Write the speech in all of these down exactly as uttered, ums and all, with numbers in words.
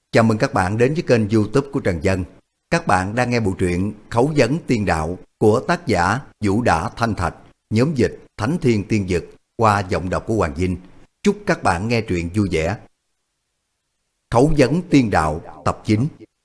Chào mừng các bạn đến với kênh YouTube của Trần Dân. Các bạn đang nghe bộ truyện Khấu vấn tiên đạo của tác giả Vũ Đả Thanh Thạch, nhóm dịch Thánh Thiên Tiên Dực qua giọng đọc của Hoàng Vinh. Chúc các bạn nghe truyện vui vẻ. Khấu vấn tiên đạo tập chín.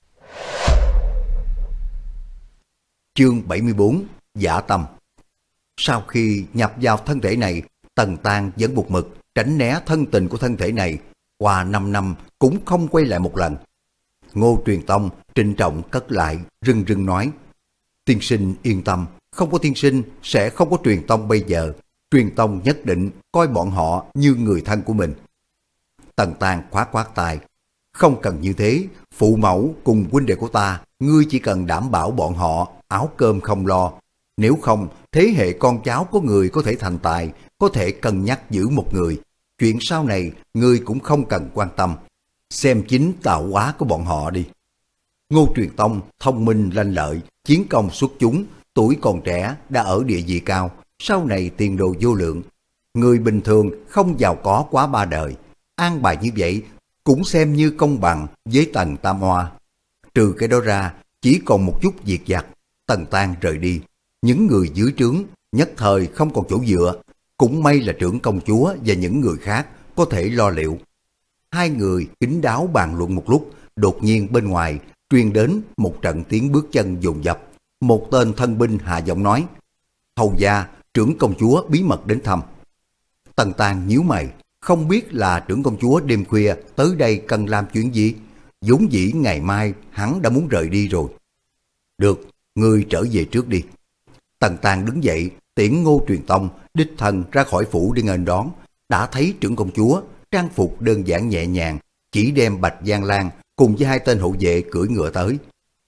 Chương bảy mươi bốn. Giả tâm. Sau khi nhập vào thân thể này, Tần Tang vẫn một mực tránh né thân tình của thân thể này, qua năm năm cũng không quay lại một lần. Ngô Truyền Tông trịnh trọng cất lại, rưng rưng nói: tiên sinh yên tâm, không có tiên sinh sẽ không có Truyền Tông bây giờ. Truyền Tông nhất định coi bọn họ như người thân của mình. Tần Tang khoát khoát tay: không cần như thế, phụ mẫu cùng huynh đệ của ta, ngươi chỉ cần đảm bảo bọn họ áo cơm không lo. Nếu không, thế hệ con cháu có người có thể thành tài, có thể cân nhắc giữ một người. Chuyện sau này, ngươi cũng không cần quan tâm. Xem chính tạo hóa của bọn họ đi. Ngô Truyền Tông thông minh lanh lợi, chiến công xuất chúng, tuổi còn trẻ đã ở địa vị cao, sau này tiền đồ vô lượng. Người bình thường không giàu có quá ba đời, an bài như vậy cũng xem như công bằng với Tần Tam Hoa. Trừ cái đó ra, chỉ còn một chút việc vặt. Tần Tang rời đi, những người dưới trướng nhất thời không còn chỗ dựa. Cũng may là trưởng công chúa và những người khác có thể lo liệu. Hai người kín đáo bàn luận một lúc, đột nhiên bên ngoài truyền đến một trận tiếng bước chân dồn dập. Một tên thân binh hạ giọng nói: hầu gia, trưởng công chúa bí mật đến thăm. Tần Tang nhíu mày, không biết là trưởng công chúa đêm khuya tới đây cần làm chuyện gì. Vốn dĩ ngày mai hắn đã muốn rời đi rồi. Được, ngươi trở về trước đi. Tần Tang đứng dậy tiễn Ngô Truyền Tông đích thân ra khỏi phủ đi nghênh đón. Đã thấy trưởng công chúa trang phục đơn giản nhẹ nhàng, chỉ đem Bạch Giang Lan cùng với hai tên hộ vệ cưỡi ngựa tới.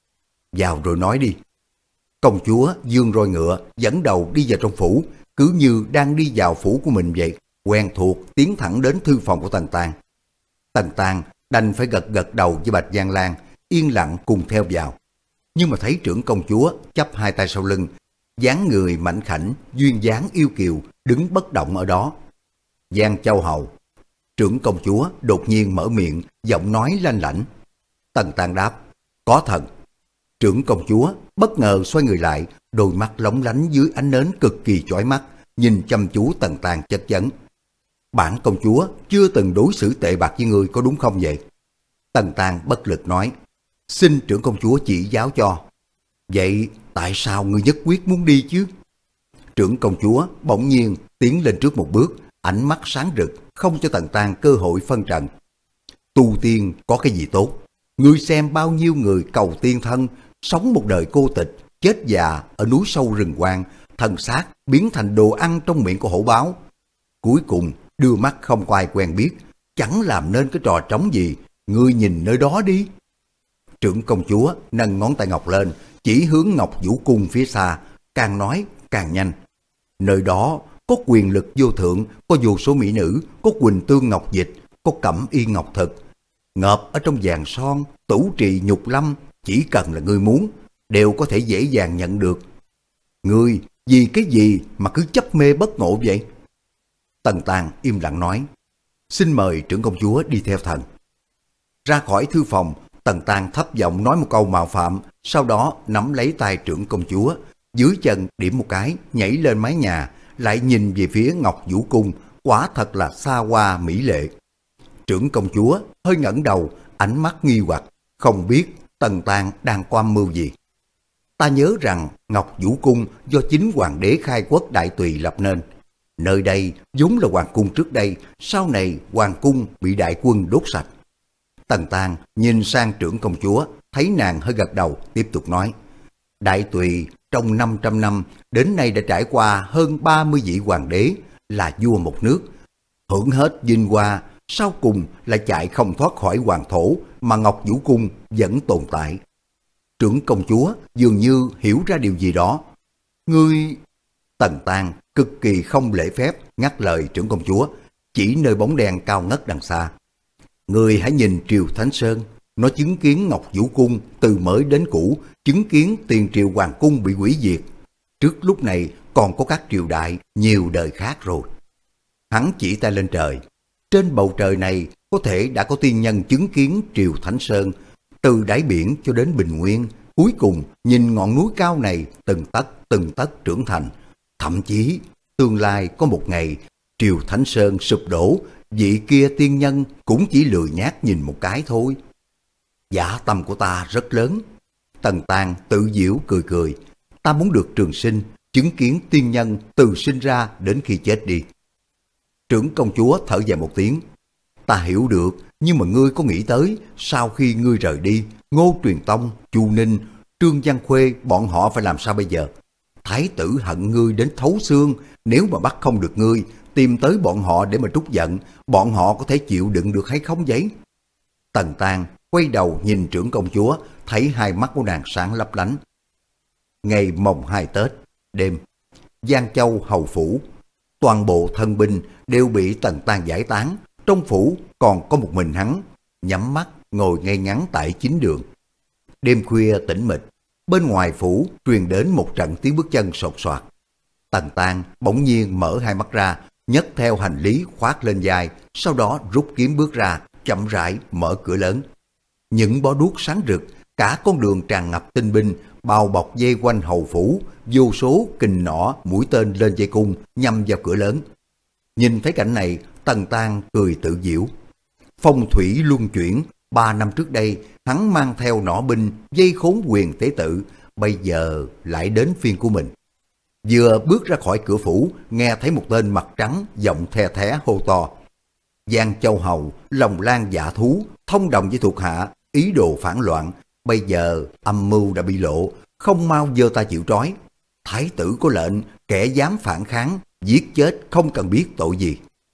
Vào rồi nói đi. Công chúa dương roi ngựa dẫn đầu đi vào trong phủ, cứ như đang đi vào phủ của mình vậy, quen thuộc tiến thẳng đến thư phòng của Tần Tang. Tần Tang đành phải gật gật đầu với Bạch Giang Lan, yên lặng cùng theo vào. Nhưng mà thấy trưởng công chúa chắp hai tay sau lưng, dáng người mảnh khảnh, duyên dáng yêu kiều, đứng bất động ở đó. Giang Châu Hầu. Trưởng công chúa đột nhiên mở miệng, giọng nói lanh lảnh. Tần Tang đáp: có thần. Trưởng công chúa bất ngờ xoay người lại, đôi mắt lóng lánh dưới ánh nến cực kỳ chói mắt, nhìn chăm chú Tần Tang chất vấn: bản công chúa chưa từng đối xử tệ bạc với người có đúng không vậy? Tần Tang bất lực nói: xin trưởng công chúa chỉ giáo cho. Vậy tại sao ngươi nhất quyết muốn đi chứ? Trưởng công chúa bỗng nhiên tiến lên trước một bước, ánh mắt sáng rực, không cho Tần Tang cơ hội phân trần. Tu tiên có cái gì tốt? Ngươi xem bao nhiêu người cầu tiên thân, sống một đời cô tịch, chết già ở núi sâu rừng hoang, thân xác biến thành đồ ăn trong miệng của hổ báo. Cuối cùng đưa mắt không có ai quen biết, chẳng làm nên cái trò trống gì. Ngươi nhìn nơi đó đi. Trưởng công chúa nâng ngón tay ngọc lên, chỉ hướng Ngọc Vũ Cung phía xa, càng nói càng nhanh. Nơi đó có quyền lực vô thượng, có vô số mỹ nữ, có Quỳnh Tương Ngọc Dịch, có Cẩm Y Ngọc Thực. Ngợp ở trong vàng son, tủ trì nhục lâm, chỉ cần là ngươi muốn, đều có thể dễ dàng nhận được. Ngươi vì cái gì mà cứ chấp mê bất ngộ vậy? Tần Tang im lặng nói: xin mời trưởng công chúa đi theo thần. Ra khỏi thư phòng, Tần Tang thấp giọng nói một câu mạo phạm, sau đó nắm lấy tay trưởng công chúa, dưới chân điểm một cái, nhảy lên mái nhà, lại nhìn về phía Ngọc Vũ Cung, quả thật là xa hoa mỹ lệ. Trưởng công chúa hơi ngẩng đầu, ánh mắt nghi hoặc, không biết Tần Tang đang quan mưu gì. Ta nhớ rằng Ngọc Vũ Cung do chính hoàng đế khai quốc Đại Tùy lập nên. Nơi đây vốn là hoàng cung trước đây, sau này hoàng cung bị đại quân đốt sạch. Tần Tang nhìn sang trưởng công chúa, thấy nàng hơi gật đầu, tiếp tục nói: Đại Tùy trong năm trăm năm đến nay đã trải qua hơn ba mươi vị hoàng đế, là vua một nước, hưởng hết vinh hoa, sau cùng lại chạy không thoát khỏi hoàng thổ, mà Ngọc Vũ Cung vẫn tồn tại. Trưởng công chúa dường như hiểu ra điều gì đó. Ngươi... Tần Tang cực kỳ không lễ phép ngắt lời trưởng công chúa, chỉ nơi bóng đèn cao ngất đằng xa. Người hãy nhìn Triều Thánh Sơn, nó chứng kiến Ngọc Vũ Cung từ mới đến cũ, chứng kiến tiền triều hoàng cung bị hủy diệt. Trước lúc này còn có các triều đại nhiều đời khác rồi. Hắn chỉ tay lên trời. Trên bầu trời này có thể đã có tiên nhân chứng kiến Triều Thánh Sơn, từ đáy biển cho đến bình nguyên, cuối cùng nhìn ngọn núi cao này từng tấc từng tấc trưởng thành. Thậm chí, tương lai có một ngày, Triều Thánh Sơn sụp đổ, vị kia tiên nhân cũng chỉ lười nhác nhìn một cái thôi. Dạ tâm của ta rất lớn. Tần Tàng tự giễu cười cười. Ta muốn được trường sinh, chứng kiến tiên nhân từ sinh ra đến khi chết đi. Trưởng công chúa thở dài một tiếng. Ta hiểu được, nhưng mà ngươi có nghĩ tới, sau khi ngươi rời đi, Ngô Truyền Tông, Chu Ninh, Trương Văn Khuê, bọn họ phải làm sao bây giờ? Thái tử hận ngươi đến thấu xương, nếu mà bắt không được ngươi, tìm tới bọn họ để mà trút giận, bọn họ có thể chịu đựng được hay không vậy? Tần Tàng quay đầu nhìn trưởng công chúa, thấy hai mắt của nàng sáng lấp lánh. Ngày mồng hai Tết, đêm, Giang Châu hầu phủ, toàn bộ thân binh đều bị Tần Tàng giải tán, trong phủ còn có một mình hắn, nhắm mắt ngồi ngay ngắn tại chính đường. Đêm khuya tĩnh mịch, bên ngoài phủ truyền đến một trận tiếng bước chân sột soạt. Tần Tàng bỗng nhiên mở hai mắt ra, nhấc theo hành lý khoác lên vai, sau đó rút kiếm bước ra, chậm rãi mở cửa lớn. Những bó đuốc sáng rực, cả con đường tràn ngập tinh binh, bao bọc dây quanh hầu phủ, vô số kình nỏ, mũi tên lên dây cung nhằm vào cửa lớn. Nhìn thấy cảnh này, Tần Tàng cười tự giễu. Phong thủy luân chuyển, ba năm trước đây, hắn mang theo nỏ binh, dây khốn Quyền Tế Tự, bây giờ lại đến phiên của mình. Vừa bước ra khỏi cửa phủ, nghe thấy một tên mặt trắng, giọng the thé hô to. Giang Châu hầu, lòng lan dạ thú, thông đồng với thuộc hạ, ý đồ phản loạn, bây giờ âm mưu đã bị lộ, không mau giơ ta chịu trói. Thái tử có lệnh, kẻ dám phản kháng, giết chết không cần biết tội gì.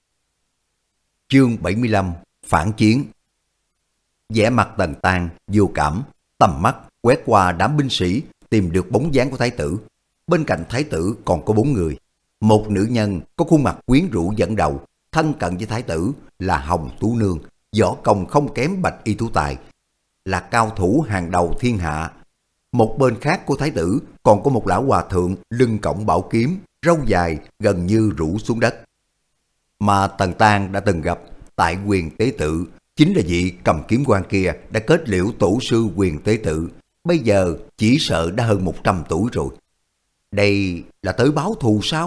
Chương bảy mươi lăm, phản chiến. Vẻ mặt Tần Tàng vô cảm, tầm mắt quét qua đám binh sĩ, tìm được bóng dáng của thái tử. Bên cạnh thái tử còn có bốn người. Một nữ nhân có khuôn mặt quyến rũ dẫn đầu, thân cận với thái tử là Hồng Tú Nương, võ công không kém Bạch Y Tú Tài, là cao thủ hàng đầu thiên hạ. Một bên khác của thái tử còn có một lão hòa thượng lưng cõng bảo kiếm, râu dài gần như rũ xuống đất. Mà Tần Tàng đã từng gặp tại Quyền Tế Tự, chính là vị cầm kiếm quan kia đã kết liễu tổ sư Quyền Tế Tự, bây giờ chỉ sợ đã hơn một trăm tuổi rồi. Đây là tới báo thù sao?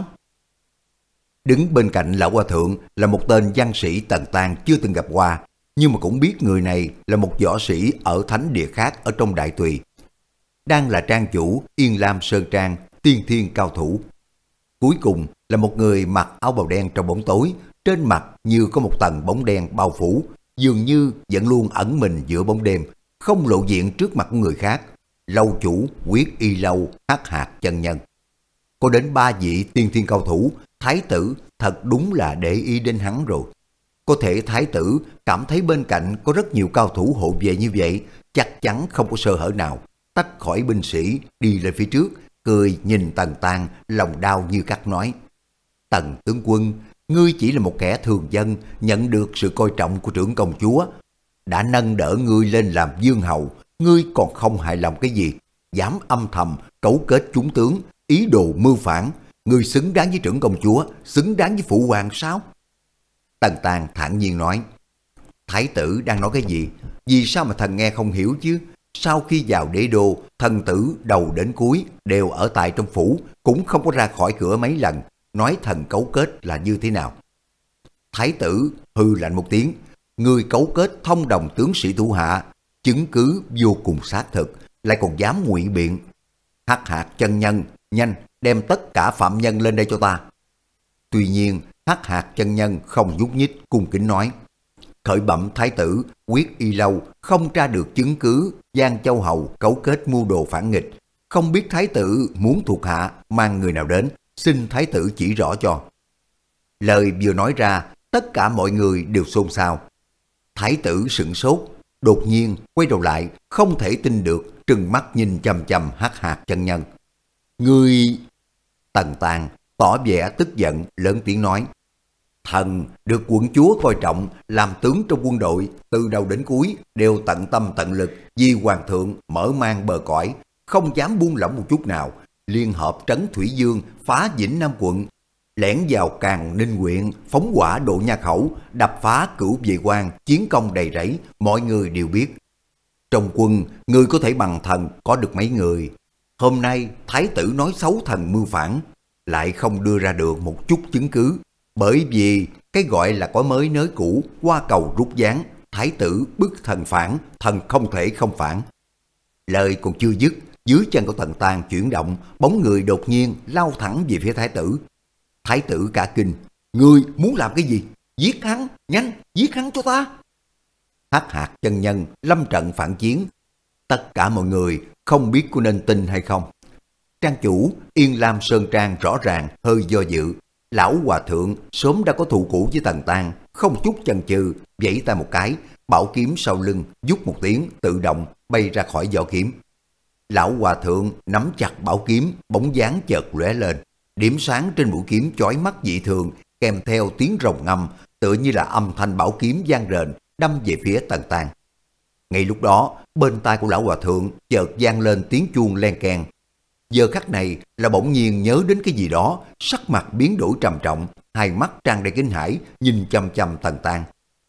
Đứng bên cạnh lão hòa thượng là một tên văn sĩ Tần Tàng chưa từng gặp qua, nhưng mà cũng biết người này là một võ sĩ ở thánh địa khác ở trong Đại Tùy. Đang là trang chủ Yên Lam Sơn Trang, tiên thiên cao thủ. Cuối cùng là một người mặc áo bào đen trong bóng tối, trên mặt như có một tầng bóng đen bao phủ, dường như vẫn luôn ẩn mình giữa bóng đêm, không lộ diện trước mặt của người khác. Lâu chủ Quyết Y Lâu Hắc Hạt chân nhân. Có đến ba vị tiên thiên cao thủ, thái tử thật đúng là để ý đến hắn rồi. Có thể thái tử cảm thấy bên cạnh có rất nhiều cao thủ hộ vệ như vậy, chắc chắn không có sơ hở nào, tách khỏi binh sĩ đi lên phía trước, cười nhìn Tần Tàng, lòng đau như cắt nói. Tần tướng quân, ngươi chỉ là một kẻ thường dân, nhận được sự coi trọng của trưởng công chúa, đã nâng đỡ ngươi lên làm vương hầu, ngươi còn không hài lòng cái gì, dám âm thầm cấu kết chúng tướng, ý đồ mưu phản, ngươi xứng đáng với trưởng công chúa, xứng đáng với phụ hoàng sao? Tần Tàng thản nhiên nói. Thái tử đang nói cái gì? Vì sao mà thần nghe không hiểu chứ? Sau khi vào đế đô, thần tử đầu đến cuối đều ở tại trong phủ, cũng không có ra khỏi cửa mấy lần, nói thần cấu kết là như thế nào? Thái tử hừ lạnh một tiếng, người cấu kết thông đồng tướng sĩ thủ hạ, chứng cứ vô cùng xác thực, lại còn dám ngụy biện. Hắc Hạt chân nhân, nhanh đem tất cả phạm nhân lên đây cho ta. Tuy nhiên Hắc Hạt chân nhân không nhúc nhích, cung kính nói. Khởi bẩm thái tử, Quyết Y Lâu không tra được chứng cứ Giang Châu hầu cấu kết mưu đồ phản nghịch, không biết thái tử muốn thuộc hạ mang người nào đến, xin thái tử chỉ rõ cho. Lời vừa nói ra, tất cả mọi người đều xôn xao. Thái tử sửng sốt, đột nhiên quay đầu lại, không thể tin được, trừng mắt nhìn chằm chằm Hắc Hạt chân nhân. Ngươi... Tần Tàng tỏ vẻ tức giận, lớn tiếng nói. Thần được quận chúa coi trọng, làm tướng trong quân đội, từ đầu đến cuối đều tận tâm tận lực vì hoàng thượng mở mang bờ cõi, không dám buông lỏng một chút nào, liên hợp trấn Thủy Dương phá Vĩnh Nam quận. lẻn vào Càn Ninh huyện, phóng hỏa Độ Nha Khẩu, đập phá Cửu Vệ Quan, chiến công đầy rẫy, mọi người đều biết. Trong quân, người có thể bằng thần có được mấy người. Hôm nay, thái tử nói xấu thần mưu phản, lại không đưa ra được một chút chứng cứ. Bởi vì cái gọi là có mới nới cũ, qua cầu rút ván, thái tử bức thần phản, thần không thể không phản. Lời còn chưa dứt, dưới chân của Tần Tàn chuyển động, bóng người đột nhiên lao thẳng về phía thái tử. Thái tử cả kinh, ngươi muốn làm cái gì? Giết hắn, nhanh, giết hắn cho ta. Hắc Hạt chân nhân lâm trận phản chiến. Tất cả mọi người không biết có nên tin hay không. Trang chủ Yên Lam Sơn Trang rõ ràng hơi do dự. Lão hòa thượng sớm đã có thù cũ với Tần Tàn, không chút chần chừ, vẫy tay một cái, bảo kiếm sau lưng vút một tiếng tự động bay ra khỏi vỏ kiếm. Lão hòa thượng nắm chặt bảo kiếm, bóng dáng chợt lóe lên, điểm sáng trên mũi kiếm chói mắt dị thường, kèm theo tiếng rồng ngâm, tựa như là âm thanh bảo kiếm vang rền đâm về phía Tần Tàn. Ngay lúc đó, bên tai của lão hòa thượng chợt vang lên tiếng chuông len keng. Giờ khắc này là bỗng nhiên nhớ đến cái gì đó, sắc mặt biến đổi trầm trọng, hai mắt tràn đầy kinh hãi nhìn chăm chăm Tần Tàn.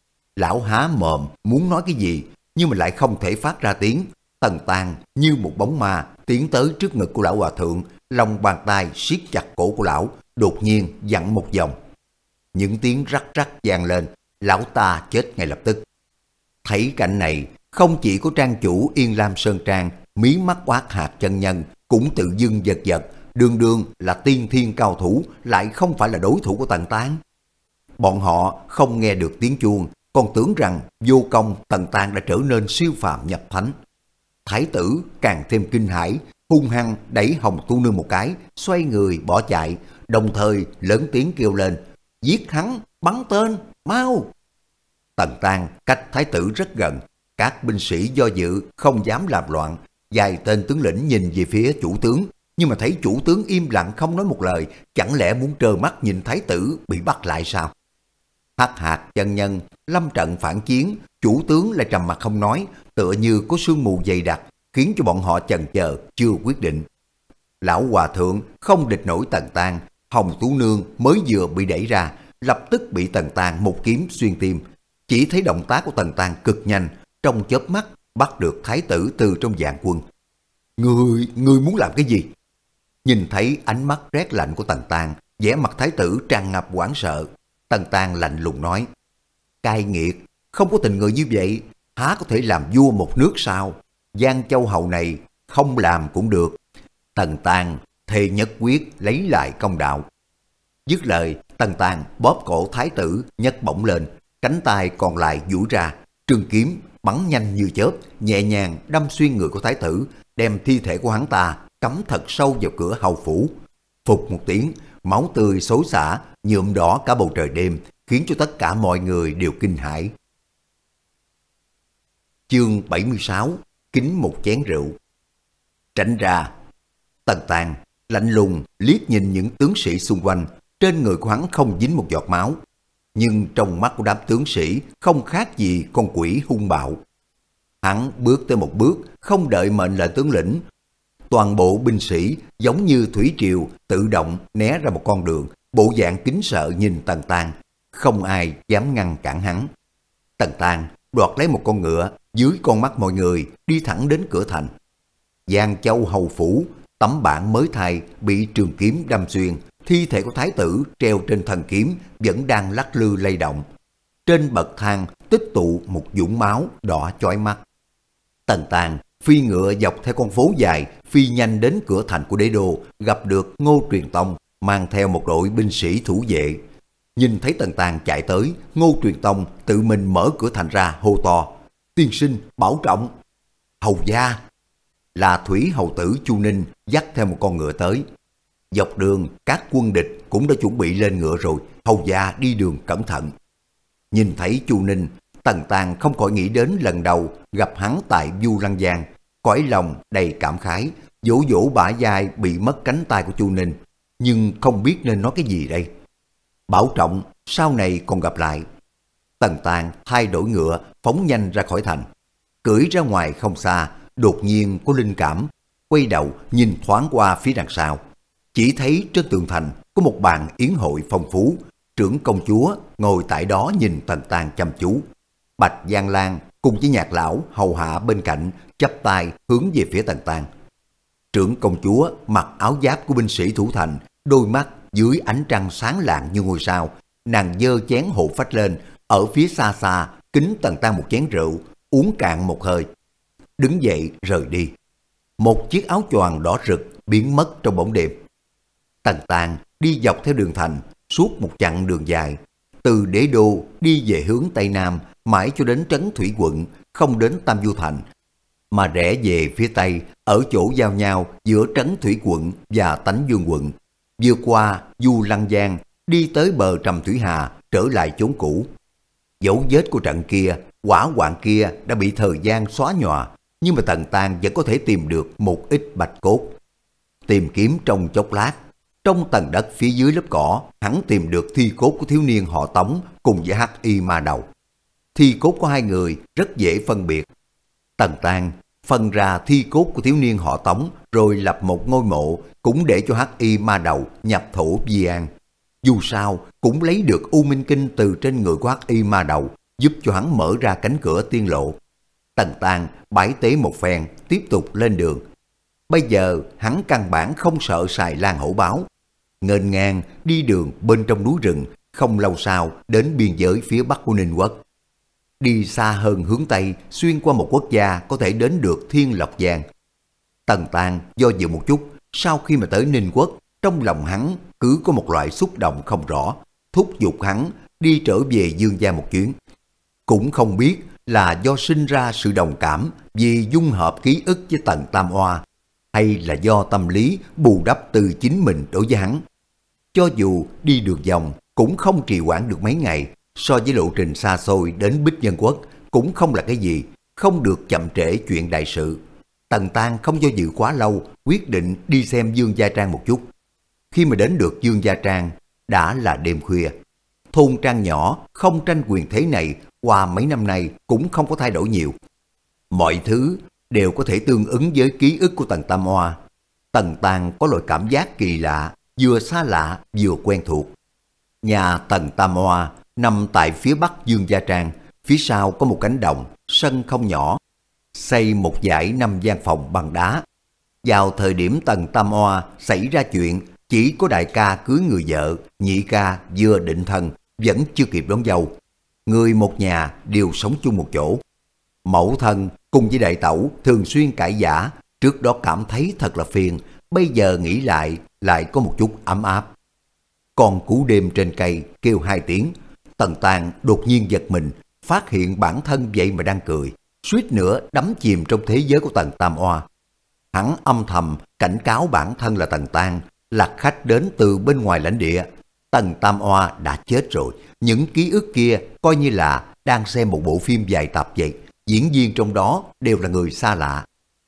Lão há mồm muốn nói cái gì, nhưng mà lại không thể phát ra tiếng. Tần Tàn như một bóng ma tiến tới trước ngực của lão hòa thượng, lòng bàn tay siết chặt cổ của lão, đột nhiên vặn một vòng. Những tiếng rắc rắc vang lên, lão ta chết ngay lập tức. Thấy cảnh này, không chỉ có trang chủ Yên Lam Sơn Trang, mí mắt Oát Hạt chân nhân cũng tự dưng giật giật, đương đương là tiên thiên cao thủ, lại không phải là đối thủ của Tần Tàn. Bọn họ không nghe được tiếng chuông, còn tưởng rằng vô công Tần Tàn đã trở nên siêu phàm nhập thánh. Thái tử càng thêm kinh hãi, hung hăng đẩy Hồng Tu Nương một cái, xoay người bỏ chạy, đồng thời lớn tiếng kêu lên: giết hắn, bắn tên, mau! Tần Tàn cách thái tử rất gần, các binh sĩ do dự không dám làm loạn. Vài tên tướng lĩnh nhìn về phía chủ tướng, nhưng mà thấy chủ tướng im lặng không nói một lời, chẳng lẽ muốn trơ mắt nhìn thái tử bị bắt lại sao? Hắc Hạt chân nhân lâm trận phản chiến, chủ tướng lại trầm mặt không nói, tựa như có sương mù dày đặc, khiến cho bọn họ chần chờ chưa quyết định. Lão hòa thượng không địch nổi Tần Tàn, Hồng Tú Nương mới vừa bị đẩy ra, lập tức bị Tần Tàn một kiếm xuyên tim. Chỉ thấy động tác của Tần Tàn cực nhanh, trong chớp mắt bắt được thái tử từ trong vạn quân. Ngươi, ngươi muốn làm cái gì? Nhìn thấy ánh mắt rét lạnh của Tần Tàn, vẻ mặt thái tử tràn ngập hoảng sợ. Tần Tàn lạnh lùng nói: cai nghiệt, không có tình người như vậy, há có thể làm vua một nước sao? Giang Châu hầu này không làm cũng được. Tần Tàn thề nhất quyết lấy lại công đạo. Dứt lời, Tần Tàn bóp cổ thái tử nhấc bổng lên, cánh tay còn lại duỗi ra, trường kiếm bắn nhanh như chớp, nhẹ nhàng đâm xuyên người của thái tử, đem thi thể của hắn ta cắm thật sâu vào cửa hầu phủ. Phụt một tiếng, máu tươi xối xả nhuộm đỏ cả bầu trời đêm, khiến cho tất cả mọi người đều kinh hãi. Chương bảy mươi sáu, kính một chén rượu. Tránh ra. Tần Tàn lạnh lùng liếc nhìn những tướng sĩ xung quanh, trên người của hắn không dính một giọt máu, nhưng trong mắt của đám tướng sĩ không khác gì con quỷ hung bạo. Hắn bước tới một bước, không đợi mệnh lệnh tướng lĩnh, toàn bộ binh sĩ giống như thủy triều tự động né ra một con đường, bộ dạng kính sợ nhìn Tần Tàn, không ai dám ngăn cản hắn. Tần Tàn đoạt lấy một con ngựa, dưới con mắt mọi người đi thẳng đến cửa thành. Giang Châu hầu phủ, tấm bảng mới thay bị trường kiếm đâm xuyên, thi thể của thái tử treo trên thân kiếm vẫn đang lắc lư lay động. Trên bậc thang tích tụ một vũng máu đỏ chói mắt. Tần Tàn phi ngựa dọc theo con phố dài, phi nhanh đến cửa thành của đế đô, gặp được Ngô Truyền Tông mang theo một đội binh sĩ thủ vệ. Nhìn thấy Tần Tàn chạy tới, Ngô Truyền Tông tự mình mở cửa thành ra hô to: tiên sinh bảo trọng. Hầu gia. Là thủy hầu tử Chu Ninh dắt theo một con ngựa tới. Dọc đường các quân địch cũng đã chuẩn bị lên ngựa rồi, hầu gia đi đường cẩn thận. Nhìn thấy Chu Ninh, Tần Tàn không khỏi nghĩ đến lần đầu gặp hắn tại Du Lăng Giang, cõi lòng đầy cảm khái, vỗ vỗ bả vai bị mất cánh tay của Chu Ninh, nhưng không biết nên nói cái gì đây. Bảo trọng, sau này còn gặp lại. Tần Tàn thay đổi ngựa, phóng nhanh ra khỏi thành. Cưỡi ra ngoài không xa, đột nhiên có linh cảm, quay đầu nhìn thoáng qua phía đằng sau. Chỉ thấy trên tường thành có một bàn yến hội phong phú, trưởng công chúa ngồi tại đó nhìn Tần Tang chăm chú. Bạch Giang Lan cùng với Nhạc lão hầu hạ bên cạnh chắp tay hướng về phía Tần Tang. Trưởng công chúa mặc áo giáp của binh sĩ thủ thành, đôi mắt dưới ánh trăng sáng lạng như ngôi sao, nàng giơ chén hộ phách lên, ở phía xa xa kính Tần Tang một chén rượu, uống cạn một hơi, đứng dậy rời đi. Một chiếc áo choàng đỏ rực biến mất trong bóng đêm. Tần Tang đi dọc theo đường thành suốt một chặng đường dài, từ đế đô đi về hướng tây nam mãi cho đến trấn Thủy quận, không đến Tam Du thành, mà rẽ về phía tây ở chỗ giao nhau giữa trấn Thủy quận và Tánh Dương quận, vượt qua Du Lăng Giang, đi tới bờ Trầm Thủy Hà, trở lại chốn cũ. Dấu vết của trận kia, hỏa hoạn kia đã bị thời gian xóa nhòa, nhưng mà Tần Tang vẫn có thể tìm được một ít bạch cốt. Tìm kiếm trong chốc lát, trong tầng đất phía dưới lớp cỏ, hắn tìm được thi cốt của thiếu niên họ Tống cùng với Hắc Y Ma Đầu. Thi cốt của hai người rất dễ phân biệt. Tần Tang phân ra thi cốt của thiếu niên họ Tống, rồi lập một ngôi mộ, cũng để cho Hắc Y Ma Đầu nhập thổ Di An. Dù sao cũng lấy được U Minh Kinh từ trên người của Hắc Y Ma Đầu, giúp cho hắn mở ra cánh cửa tiên lộ. Tần Tang bái tế một phen, tiếp tục lên đường. Bây giờ hắn căn bản không sợ xài lang hổ báo, nghênh ngang đi đường bên trong núi rừng, không lâu sau đến biên giới phía bắc của Ninh quốc. Đi xa hơn hướng tây, xuyên qua một quốc gia có thể đến được Thiên Lộc Giang. Tần Tang do dự một chút, sau khi mà tới Ninh quốc, trong lòng hắn cứ có một loại xúc động không rõ, thúc giục hắn đi trở về Dương gia một chuyến. Cũng không biết là do sinh ra sự đồng cảm vì dung hợp ký ức với Tần Tam Hoa, hay là do tâm lý bù đắp từ chính mình đối với hắn. Cho dù đi đường vòng cũng không trì hoãn được mấy ngày, so với lộ trình xa xôi đến Bích Nhân quốc cũng không là cái gì, không được chậm trễ chuyện đại sự. Tần Tang không do dự quá lâu, quyết định đi xem Dương Gia Trang một chút. Khi mà đến được Dương Gia Trang, đã là đêm khuya. Thôn trang nhỏ không tranh quyền thế này qua mấy năm nay cũng không có thay đổi nhiều. Mọi thứ đều có thể tương ứng với ký ức của Tần Tam Hoa. Tần Tang có loại cảm giác kỳ lạ, vừa xa lạ vừa quen thuộc. Nhà Tần Tam Hoa nằm tại phía bắc Dương Gia Trang, phía sau có một cánh đồng, sân không nhỏ, xây một dãy năm gian phòng bằng đá. Vào thời điểm Tần Tam Hoa xảy ra chuyện, chỉ có đại ca cưới người vợ, nhị ca vừa định thân, vẫn chưa kịp đón dâu. Người một nhà đều sống chung một chỗ. Mẫu thân cùng với đại tẩu thường xuyên cãi vã, trước đó cảm thấy thật là phiền, bây giờ nghĩ lại lại có một chút ấm áp. Con cú đêm trên cây kêu hai tiếng, Tần Tang đột nhiên giật mình, phát hiện bản thân vậy mà đang cười, suýt nữa đắm chìm trong thế giới của Tần Tam Hoa. Hắn âm thầm cảnh cáo bản thân là Tần Tang là khách đến từ bên ngoài lãnh địa. Tần Tam Hoa đã chết rồi, những ký ức kia coi như là đang xem một bộ phim dài tập vậy, diễn viên trong đó đều là người xa lạ.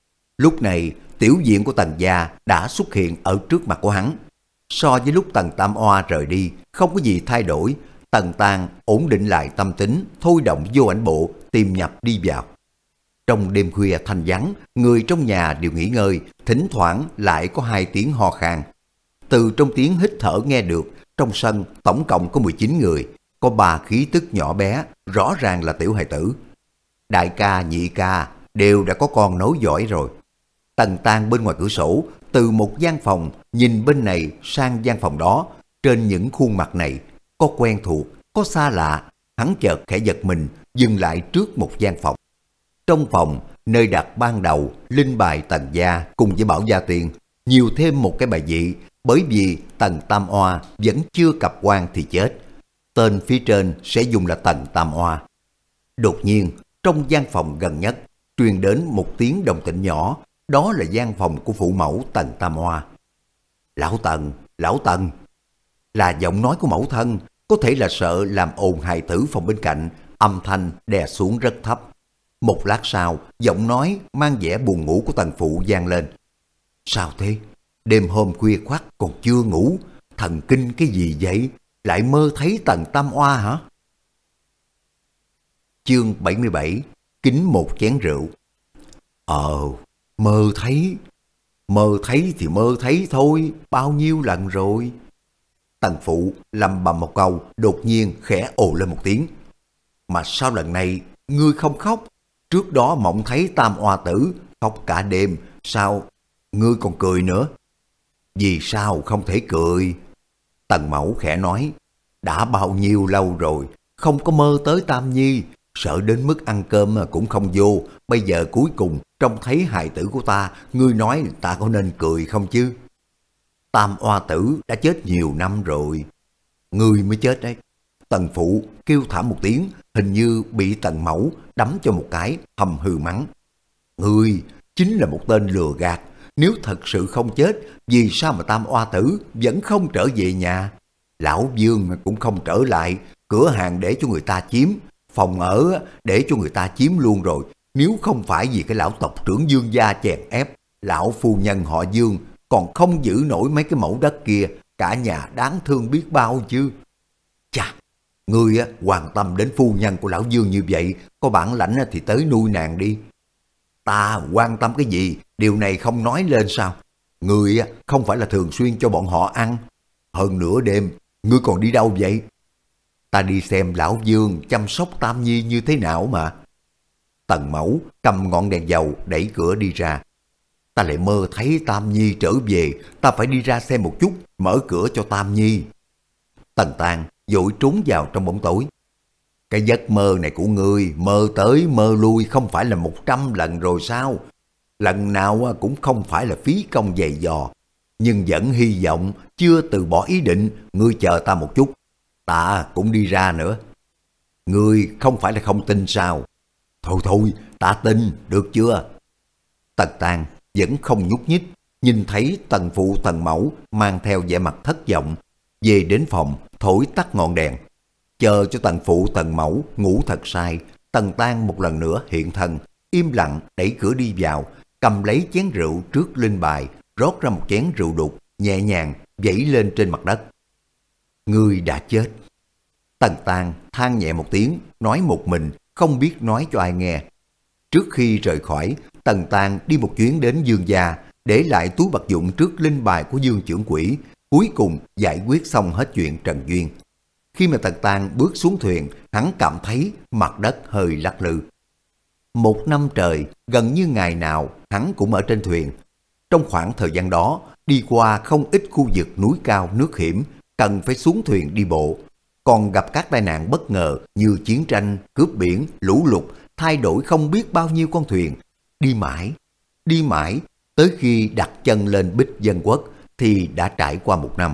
Lúc này tiểu diện của Tần gia đã xuất hiện ở trước mặt của hắn. So với lúc Tần Tam Hoa rời đi, không có gì thay đổi. Tần Tang ổn định lại tâm tính, thôi động vô ảnh bộ, tìm nhập đi vào. Trong đêm khuya thanh vắng, người trong nhà đều nghỉ ngơi, thỉnh thoảng lại có hai tiếng ho khan. Từ trong tiếng hít thở nghe được, trong sân tổng cộng có mười chín người, có ba khí tức nhỏ bé, rõ ràng là tiểu hài tử. Đại ca, nhị ca đều đã có con nối dõi rồi. Tần Tang bên ngoài cửa sổ, từ một gian phòng nhìn bên này sang gian phòng đó, trên những khuôn mặt này có quen thuộc, có xa lạ. Hắn chợt khẽ giật mình, dừng lại trước một gian phòng. Trong phòng, nơi đặt ban đầu linh bài Tần gia cùng với Bảo Gia Tiên, nhiều thêm một cái bài vị, bởi vì Tần Tam Hoa vẫn chưa cập quan thì chết. Tên phía trên sẽ dùng là Tần Tam Hoa. Đột nhiên, trong gian phòng gần nhất, truyền đến một tiếng đồng tĩnh nhỏ, đó là gian phòng của phụ mẫu Tần Tam Hoa. Lão Tần, lão Tần, là giọng nói của mẫu thân, có thể là sợ làm ồn hài tử phòng bên cạnh, âm thanh đè xuống rất thấp. Một lát sau, giọng nói mang vẻ buồn ngủ của Tần phụ vang lên. Sao thế? Đêm hôm khuya khoắt còn chưa ngủ, thần kinh cái gì vậy? Lại mơ thấy Tần Tam Hoa hả? Chương bảy mươi bảy, kính một chén rượu. Ờ, mơ thấy. Mơ thấy thì mơ thấy thôi, bao nhiêu lần rồi. Tần phụ lầm bầm một câu, đột nhiên khẽ ồ lên một tiếng. Mà sao lần này ngươi không khóc? Trước đó mộng thấy tam oa tử khóc cả đêm, sao ngươi còn cười nữa? Vì sao không thể cười? Tần mẫu khẽ nói, đã bao nhiêu lâu rồi, không có mơ tới Tam Nhi, sợ đến mức ăn cơm cũng không vô, bây giờ cuối cùng trông thấy hài tử của ta, ngươi nói ta có nên cười không chứ? Tam oa tử đã chết nhiều năm rồi. Ngươi mới chết đấy. Tần phụ kêu thảm một tiếng, hình như bị tần mẫu đấm cho một cái, hầm hừ mắng. Ngươi chính là một tên lừa gạt, nếu thật sự không chết, vì sao mà tam oa tử vẫn không trở về nhà? Lão Dương cũng không trở lại, cửa hàng để cho người ta chiếm, phòng ở để cho người ta chiếm luôn rồi. Nếu không phải vì cái lão tộc trưởng Dương gia chèn ép, lão phu nhân họ Dương còn không giữ nổi mấy cái mẫu đất kia, cả nhà đáng thương biết bao chứ. Chà, ngươi quan tâm đến phu nhân của lão Dương như vậy, có bản lãnh thì tới nuôi nàng đi. Ta quan tâm cái gì, điều này không nói lên sao? Ngươi không phải là thường xuyên cho bọn họ ăn. Hơn nửa đêm, ngươi còn đi đâu vậy? Ta đi xem lão Dương chăm sóc Tam Nhi như thế nào mà. Tần mẫu cầm ngọn đèn dầu đẩy cửa đi ra. Ta lại mơ thấy Tam Nhi trở về, ta phải đi ra xem một chút, mở cửa cho Tam Nhi. Tần Tàn vội trốn vào trong bóng tối. Cái giấc mơ này của ngươi, mơ tới mơ lui không phải là một trăm lần rồi sao? Lần nào cũng không phải là phí công dày dò, nhưng vẫn hy vọng chưa từ bỏ ý định, ngươi chờ ta một chút, ta cũng đi ra nữa. Ngươi không phải là không tin sao? Thôi thôi, ta tin, được chưa? Tần Tàn vẫn không nhúc nhích, nhìn thấy tần phụ tần mẫu mang theo vẻ mặt thất vọng, về đến phòng thổi tắt ngọn đèn. Chờ cho tần phụ tần mẫu ngủ thật say, Tần Tàn một lần nữa hiện thân, im lặng đẩy cửa đi vào, cầm lấy chén rượu trước linh bài, rót ra một chén rượu đục, nhẹ nhàng vẩy lên trên mặt đất. Ngươi đã chết. Tần Tàn than nhẹ một tiếng, nói một mình, không biết nói cho ai nghe. Trước khi rời khỏi, Tần Tàn đi một chuyến đến Dương gia, để lại túi vật dụng trước linh bài của Dương trưởng quỹ, cuối cùng giải quyết xong hết chuyện Trần Duyên. Khi mà Tần Tàn bước xuống thuyền, hắn cảm thấy mặt đất hơi lắc lư. Một năm trời, gần như ngày nào hắn cũng ở trên thuyền. Trong khoảng thời gian đó, đi qua không ít khu vực núi cao nước hiểm, cần phải xuống thuyền đi bộ. Còn gặp các tai nạn bất ngờ như chiến tranh, cướp biển, lũ lụt, thay đổi không biết bao nhiêu con thuyền. Đi mãi, đi mãi, tới khi đặt chân lên Bích Dân Quốc thì đã trải qua một năm.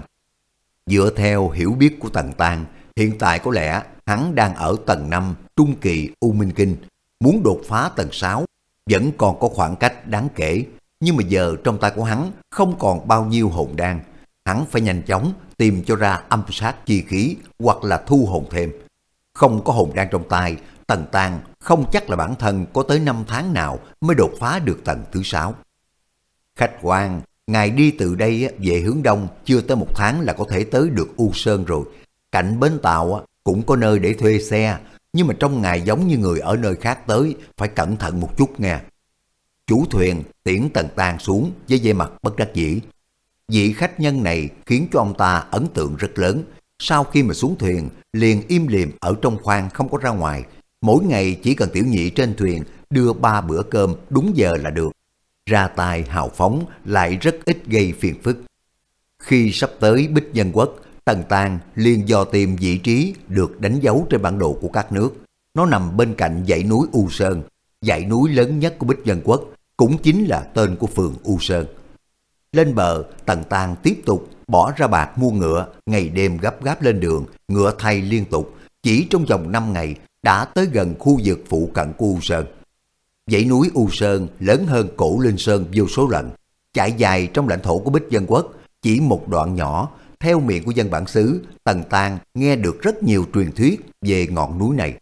Dựa theo hiểu biết của Tần Tàn, hiện tại có lẽ hắn đang ở tầng năm trung kỳ U Minh Kinh, muốn đột phá tầng sáu, vẫn còn có khoảng cách đáng kể, nhưng mà giờ trong tay của hắn không còn bao nhiêu hồn đan, hắn phải nhanh chóng tìm cho ra âm sát chi khí hoặc là thu hồn thêm. Không có hồn đan trong tay, Tần Tàn không chắc là bản thân có tới năm tháng nào mới đột phá được tầng thứ sáu. Khách quan, ngài đi từ đây về hướng đông chưa tới một tháng là có thể tới được U Sơn rồi. Cạnh bến tàu cũng có nơi để thuê xe, nhưng mà trong ngày giống như người ở nơi khác tới, phải cẩn thận một chút nghe. Chủ thuyền tiễn Tần Tàn xuống với vẻ mặt bất đắc dĩ. Vị khách nhân này khiến cho ông ta ấn tượng rất lớn. Sau khi mà xuống thuyền, liền im lìm ở trong khoang không có ra ngoài. Mỗi ngày chỉ cần tiểu nhị trên thuyền đưa ba bữa cơm đúng giờ là được. Ra tài hào phóng lại rất ít gây phiền phức. Khi sắp tới Bích Dân Quốc, Tần Tàn liền dò tìm vị trí được đánh dấu trên bản đồ của các nước. Nó nằm bên cạnh dãy núi U Sơn. Dãy núi lớn nhất của Bích Dân Quốc cũng chính là tên của phường U Sơn. Lên bờ, Tần Tàn tiếp tục bỏ ra bạc mua ngựa, ngày đêm gấp gáp lên đường, ngựa thay liên tục. Chỉ trong vòng năm ngày đã tới gần khu vực phụ cận của U Sơn. Dãy núi U Sơn lớn hơn Cổ Linh Sơn vô số lần, trải dài trong lãnh thổ của Bích Dân Quốc, chỉ một đoạn nhỏ. Theo miệng của dân bản xứ, Tần Tàn nghe được rất nhiều truyền thuyết về ngọn núi này.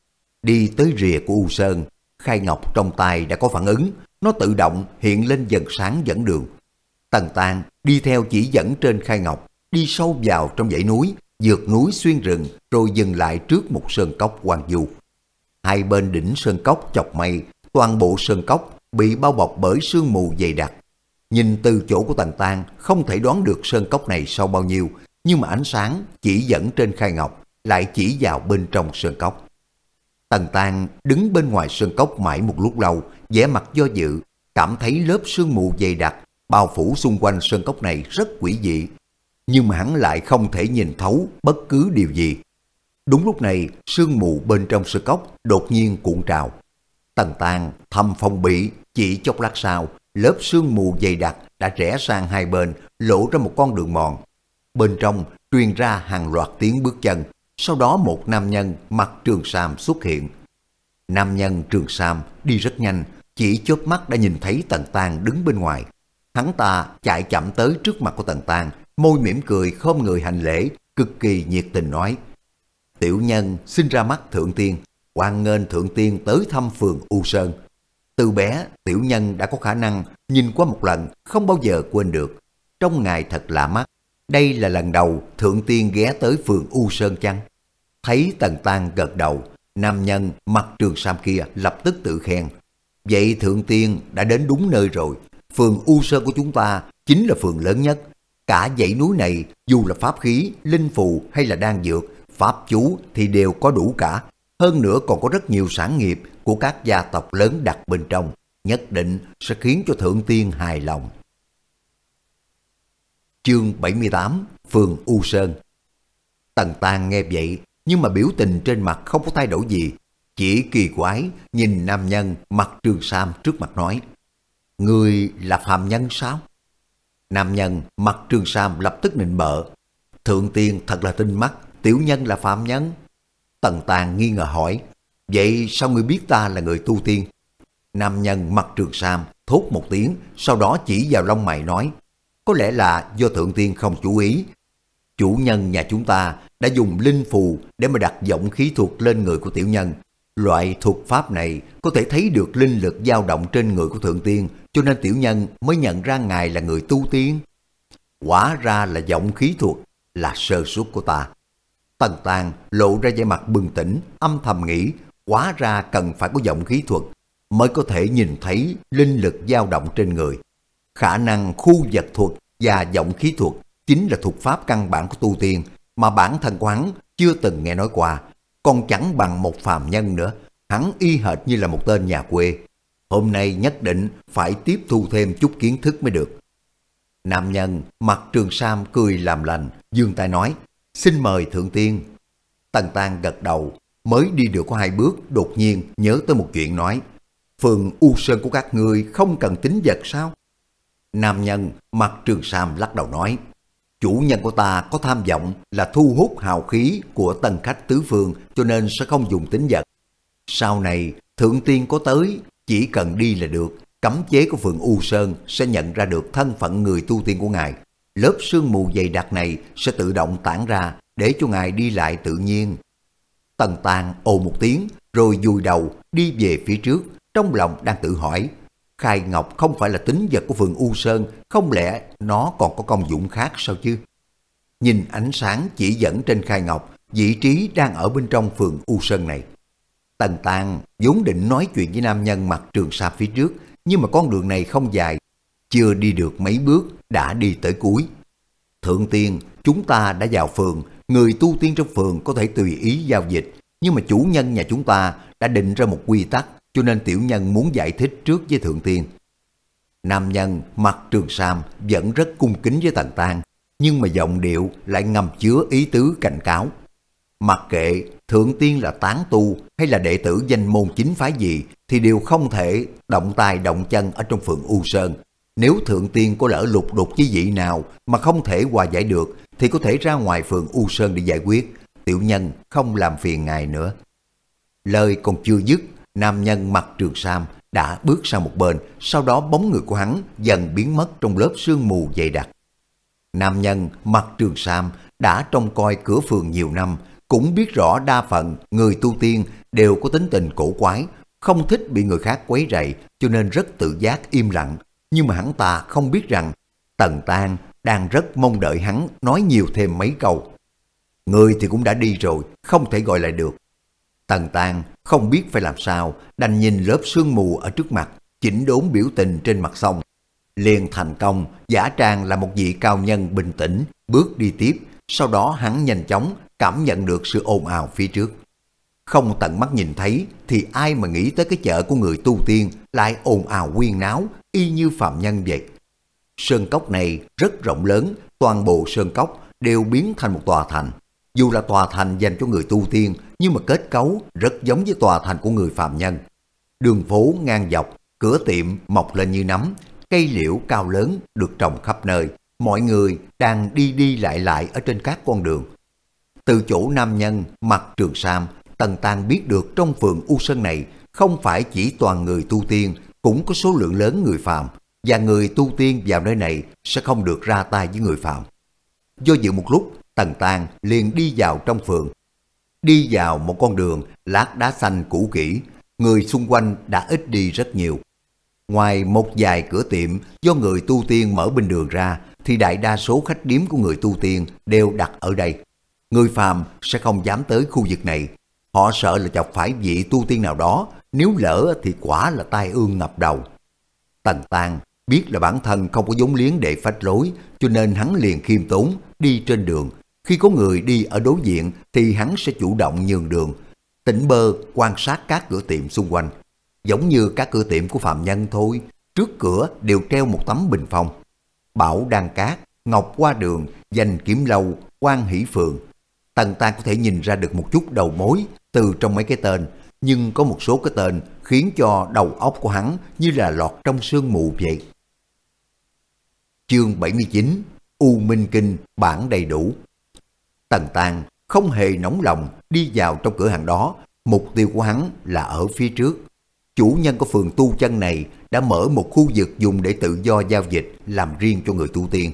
Đi tới rìa của U Sơn, Khai Ngọc trong tay đã có phản ứng, nó tự động hiện lên dần sáng dẫn đường. Tần Tàn đi theo chỉ dẫn trên Khai Ngọc, đi sâu vào trong dãy núi, vượt núi xuyên rừng, rồi dừng lại trước một sơn cốc hoang vu. Hai bên đỉnh sơn cốc chọc mây, toàn bộ sơn cốc bị bao bọc bởi sương mù dày đặc. Nhìn từ chỗ của Tần Tàn không thể đoán được sơn cốc này sâu bao nhiêu, nhưng mà ánh sáng chỉ dẫn trên khai ngọc lại chỉ vào bên trong sơn cốc. Tần Tang đứng bên ngoài sơn cốc mãi một lúc lâu, vẻ mặt do dự, cảm thấy lớp sương mù dày đặc bao phủ xung quanh sơn cốc này rất quỷ dị, nhưng mà hắn lại không thể nhìn thấu bất cứ điều gì. Đúng lúc này, sương mù bên trong sơn cốc đột nhiên cuộn trào. Tần Tang thầm phòng bị, chỉ chốc lát sau, lớp sương mù dày đặc đã rẽ sang hai bên, lộ ra một con đường mòn. Bên trong truyền ra hàng loạt tiếng bước chân, sau đó một nam nhân mặc trường sam xuất hiện. Nam nhân trường sam đi rất nhanh, chỉ chớp mắt đã nhìn thấy Tần Tang đứng bên ngoài. Hắn ta chạy chậm tới trước mặt của Tần Tang, môi mỉm cười khom người hành lễ, cực kỳ nhiệt tình nói: "Tiểu nhân sinh ra mắt Thượng Tiên, hoan nghênh Thượng Tiên tới thăm phường U Sơn. Từ bé, tiểu nhân đã có khả năng nhìn qua một lần, không bao giờ quên được. Trong ngài thật lạ mắt. Đây là lần đầu Thượng Tiên ghé tới phường U Sơn chăng?" Thấy Tần Tang gật đầu, nam nhân mặc trường sam kia lập tức tự khen: "Vậy Thượng Tiên đã đến đúng nơi rồi. Phường U Sơn của chúng ta chính là phường lớn nhất. Cả dãy núi này, dù là pháp khí, linh phù hay là đan dược, pháp chú thì đều có đủ cả. Hơn nữa còn có rất nhiều sản nghiệp của các gia tộc lớn đặt bên trong, nhất định sẽ khiến cho Thượng Tiên hài lòng." Chương bảy mươi tám, phường U Sơn. Tần Tang nghe vậy, nhưng mà biểu tình trên mặt không có thay đổi gì, chỉ kỳ quái nhìn nam nhân mặc trường sam trước mặt nói: "Ngươi là phàm nhân sao?" Nam nhân mặc trường sam lập tức nịnh bợ: "Thượng Tiên thật là tinh mắt, tiểu nhân là phàm nhân." Tần Tang nghi ngờ hỏi: "Vậy sao ngươi biết ta là người tu tiên?" Nam nhân mặc trường sam thốt một tiếng, sau đó chỉ vào lông mày nói: "Có lẽ là do Thượng Tiên không chú ý. Chủ nhân nhà chúng ta đã dùng linh phù để mà đặt giọng khí thuật lên người của tiểu nhân. Loại thuật pháp này có thể thấy được linh lực dao động trên người của Thượng Tiên, cho nên tiểu nhân mới nhận ra ngài là người tu tiên." Quả ra là giọng khí thuật, là sơ suất của ta. Tần Tang lộ ra vẻ mặt bừng tỉnh, âm thầm nghĩ: hóa ra cần phải có giọng khí thuật mới có thể nhìn thấy linh lực dao động trên người. Khả năng khu vật thuật và giọng khí thuật chính là thuật pháp căn bản của tu tiên mà bản thân của hắn chưa từng nghe nói qua, còn chẳng bằng một phàm nhân nữa. Hắn y hệt như là một tên nhà quê. Hôm nay nhất định phải tiếp thu thêm chút kiến thức mới được. Nam nhân mặc trường sam cười làm lành, giương tay nói: "Xin mời Thượng Tiên." Tần Tang gật đầu, mới đi được có hai bước, đột nhiên nhớ tới một chuyện nói: "Phường U Sơn của các ngươi không cần tín vật sao?" Nam nhân mặc trường sam lắc đầu nói: "Chủ nhân của ta có tham vọng là thu hút hào khí của tân khách tứ phương, cho nên sẽ không dùng tín vật. Sau này Thượng Tiên có tới, chỉ cần đi là được. Cấm chế của phường U Sơn sẽ nhận ra được thân phận người tu tiên của ngài. Lớp sương mù dày đặc này sẽ tự động tản ra để cho ngài đi lại tự nhiên." Tần Tang ồ một tiếng rồi vùi đầu đi về phía trước, trong lòng đang tự hỏi: khai ngọc không phải là tín vật của phường U Sơn, không lẽ nó còn có công dụng khác sao chứ? Nhìn ánh sáng chỉ dẫn trên khai ngọc, vị trí đang ở bên trong phường U Sơn này. Tần Tang vốn định nói chuyện với nam nhân mặc trường sa phía trước, nhưng mà con đường này không dài, chưa đi được mấy bước đã đi tới cuối. "Thượng Tiên, chúng ta đã vào phường, người tu tiên trong phường có thể tùy ý giao dịch, nhưng mà chủ nhân nhà chúng ta đã định ra một quy tắc, cho nên tiểu nhân muốn giải thích trước với Thượng Tiên." Nam nhân mặc trường sam vẫn rất cung kính với Tần Tang, nhưng mà giọng điệu lại ngầm chứa ý tứ cảnh cáo. Mặc kệ Thượng Tiên là tán tu hay là đệ tử danh môn chính phái gì thì đều không thể động tay động chân ở trong phường U Sơn. Nếu Thượng Tiên có lỡ lục đục với vị nào mà không thể hòa giải được thì có thể ra ngoài phường U Sơn để giải quyết. Tiểu nhân không làm phiền ngài nữa. Lời còn chưa dứt, nam nhân mặc trường sam đã bước sang một bên, sau đó bóng người của hắn dần biến mất trong lớp sương mù dày đặc. Nam nhân mặc trường sam đã trông coi cửa phường nhiều năm, cũng biết rõ đa phần người tu tiên đều có tính tình cổ quái, không thích bị người khác quấy rầy, cho nên rất tự giác im lặng. Nhưng mà hắn ta không biết rằng Tần Tang đang rất mong đợi hắn nói nhiều thêm mấy câu. Người thì cũng đã đi rồi, không thể gọi lại được. Tần Tang không biết phải làm sao, đành nhìn lớp sương mù ở trước mặt, chỉnh đốn biểu tình trên mặt xong, liền thành công giả trang là một vị cao nhân bình tĩnh, bước đi tiếp, Sau đó hắn nhanh chóng cảm nhận được sự ồn ào phía trước. Không tận mắt nhìn thấy thì ai mà nghĩ tới cái chợ của người tu tiên lại ồn ào huyên náo y như phàm nhân vậy. Sơn cốc này rất rộng lớn, toàn bộ sơn cốc đều biến thành một tòa thành. Dù là tòa thành dành cho người tu tiên nhưng mà kết cấu rất giống với tòa thành của người phàm nhân. Đường phố ngang dọc, cửa tiệm mọc lên như nấm, cây liễu cao lớn được trồng khắp nơi, mọi người đang đi đi lại lại ở trên các con đường. Từ chỗ nam nhân mặc trường sam, Tần Tang biết được trong phường U Sơn này không phải chỉ toàn người tu tiên, cũng có số lượng lớn người phàm, và người tu tiên vào nơi này sẽ không được ra tay với người phàm. Do dự một lúc, Tần Tang liền đi vào trong phường. Đi vào một con đường lát đá xanh cũ kỹ, người xung quanh đã ít đi rất nhiều. Ngoài một vài cửa tiệm do người tu tiên mở bên đường ra, thì đại đa số khách điếm của người tu tiên đều đặt ở đây. Người phàm sẽ không dám tới khu vực này. Họ sợ là chọc phải vị tu tiên nào đó, nếu lỡ thì quả là tai ương ngập đầu. Tần Tang biết là bản thân không có vốn liếng để phách lối, cho nên hắn liền khiêm tốn đi trên đường. Khi có người đi ở đối diện thì hắn sẽ chủ động nhường đường, tỉnh bơ quan sát các cửa tiệm xung quanh. Giống như các cửa tiệm của phàm nhân thôi, trước cửa đều treo một tấm bình phong. Bảo Đan Cát, Ngọc Hoa Đường, Danh Kiếm Lâu, Quan Hỷ Phường. Tần Tang có thể nhìn ra được một chút đầu mối từ trong mấy cái tên, nhưng có một số cái tên khiến cho đầu óc của hắn như là lọt trong sương mù vậy. Chương bảy mươi chín, U Minh Kinh bản đầy đủ. Tần Tang không hề nóng lòng đi vào trong cửa hàng đó, mục tiêu của hắn là ở phía trước. Chủ nhân của phường tu chân này đã mở một khu vực dùng để tự do giao dịch làm riêng cho người tu tiên.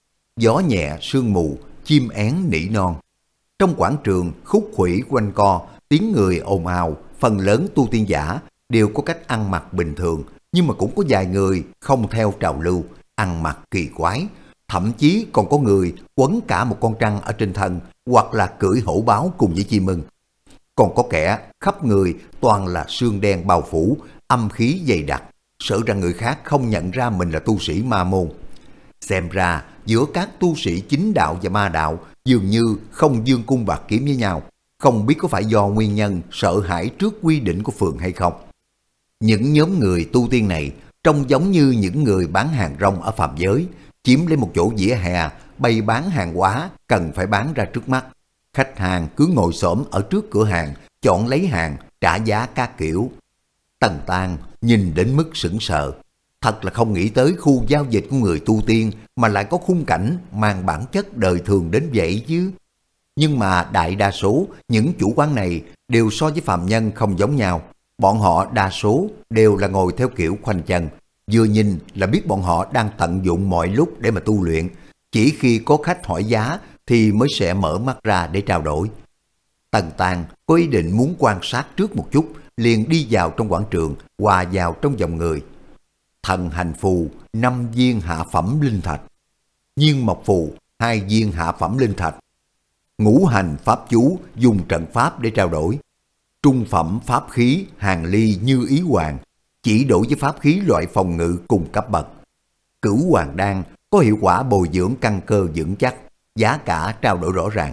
Gió nhẹ, sương mù, chim én nỉ non. Trong quảng trường khúc khuỷu quanh co, tiếng người ồn ào, phần lớn tu tiên giả đều có cách ăn mặc bình thường, nhưng mà cũng có vài người không theo trào lưu, ăn mặc kỳ quái, thậm chí còn có người quấn cả một con trăng ở trên thân, hoặc là cưỡi hổ báo cùng với chim ưng. Còn có kẻ khắp người toàn là sương đen bao phủ, âm khí dày đặc, sợ rằng người khác không nhận ra mình là tu sĩ ma môn. Xem ra giữa các tu sĩ chính đạo và ma đạo dường như không dương cung bạc kiếm với nhau, không biết có phải do nguyên nhân sợ hãi trước quy định của phường hay không. Những nhóm người tu tiên này trông giống như những người bán hàng rong ở phàm giới, chiếm lấy một chỗ vỉa hè, bày bán hàng hóa cần phải bán ra trước mắt. Khách hàng cứ ngồi xổm ở trước cửa hàng, chọn lấy hàng, trả giá các kiểu. Tần Tang nhìn đến mức sững sờ. Thật là không nghĩ tới khu giao dịch của người tu tiên mà lại có khung cảnh mang bản chất đời thường đến vậy chứ. Nhưng mà đại đa số những chủ quán này đều so với phàm nhân không giống nhau. Bọn họ đa số đều là ngồi theo kiểu khoanh chân. Vừa nhìn là biết bọn họ đang tận dụng mọi lúc để mà tu luyện. Chỉ khi có khách hỏi giá thì mới sẽ mở mắt ra để trao đổi. Tần Tang có ý định muốn quan sát trước một chút, liền đi vào trong quảng trường, hòa vào trong dòng người. Thần hành phù năm viên hạ phẩm linh thạch, nhiên mộc phù hai viên hạ phẩm linh thạch, ngũ hành pháp chú dùng trận pháp để trao đổi, trung phẩm pháp khí hàng ly như ý hoàng, chỉ đổi với pháp khí loại phòng ngự cùng cấp bậc. Cửu hoàng đan có hiệu quả bồi dưỡng căn cơ vững chắc, giá cả trao đổi rõ ràng.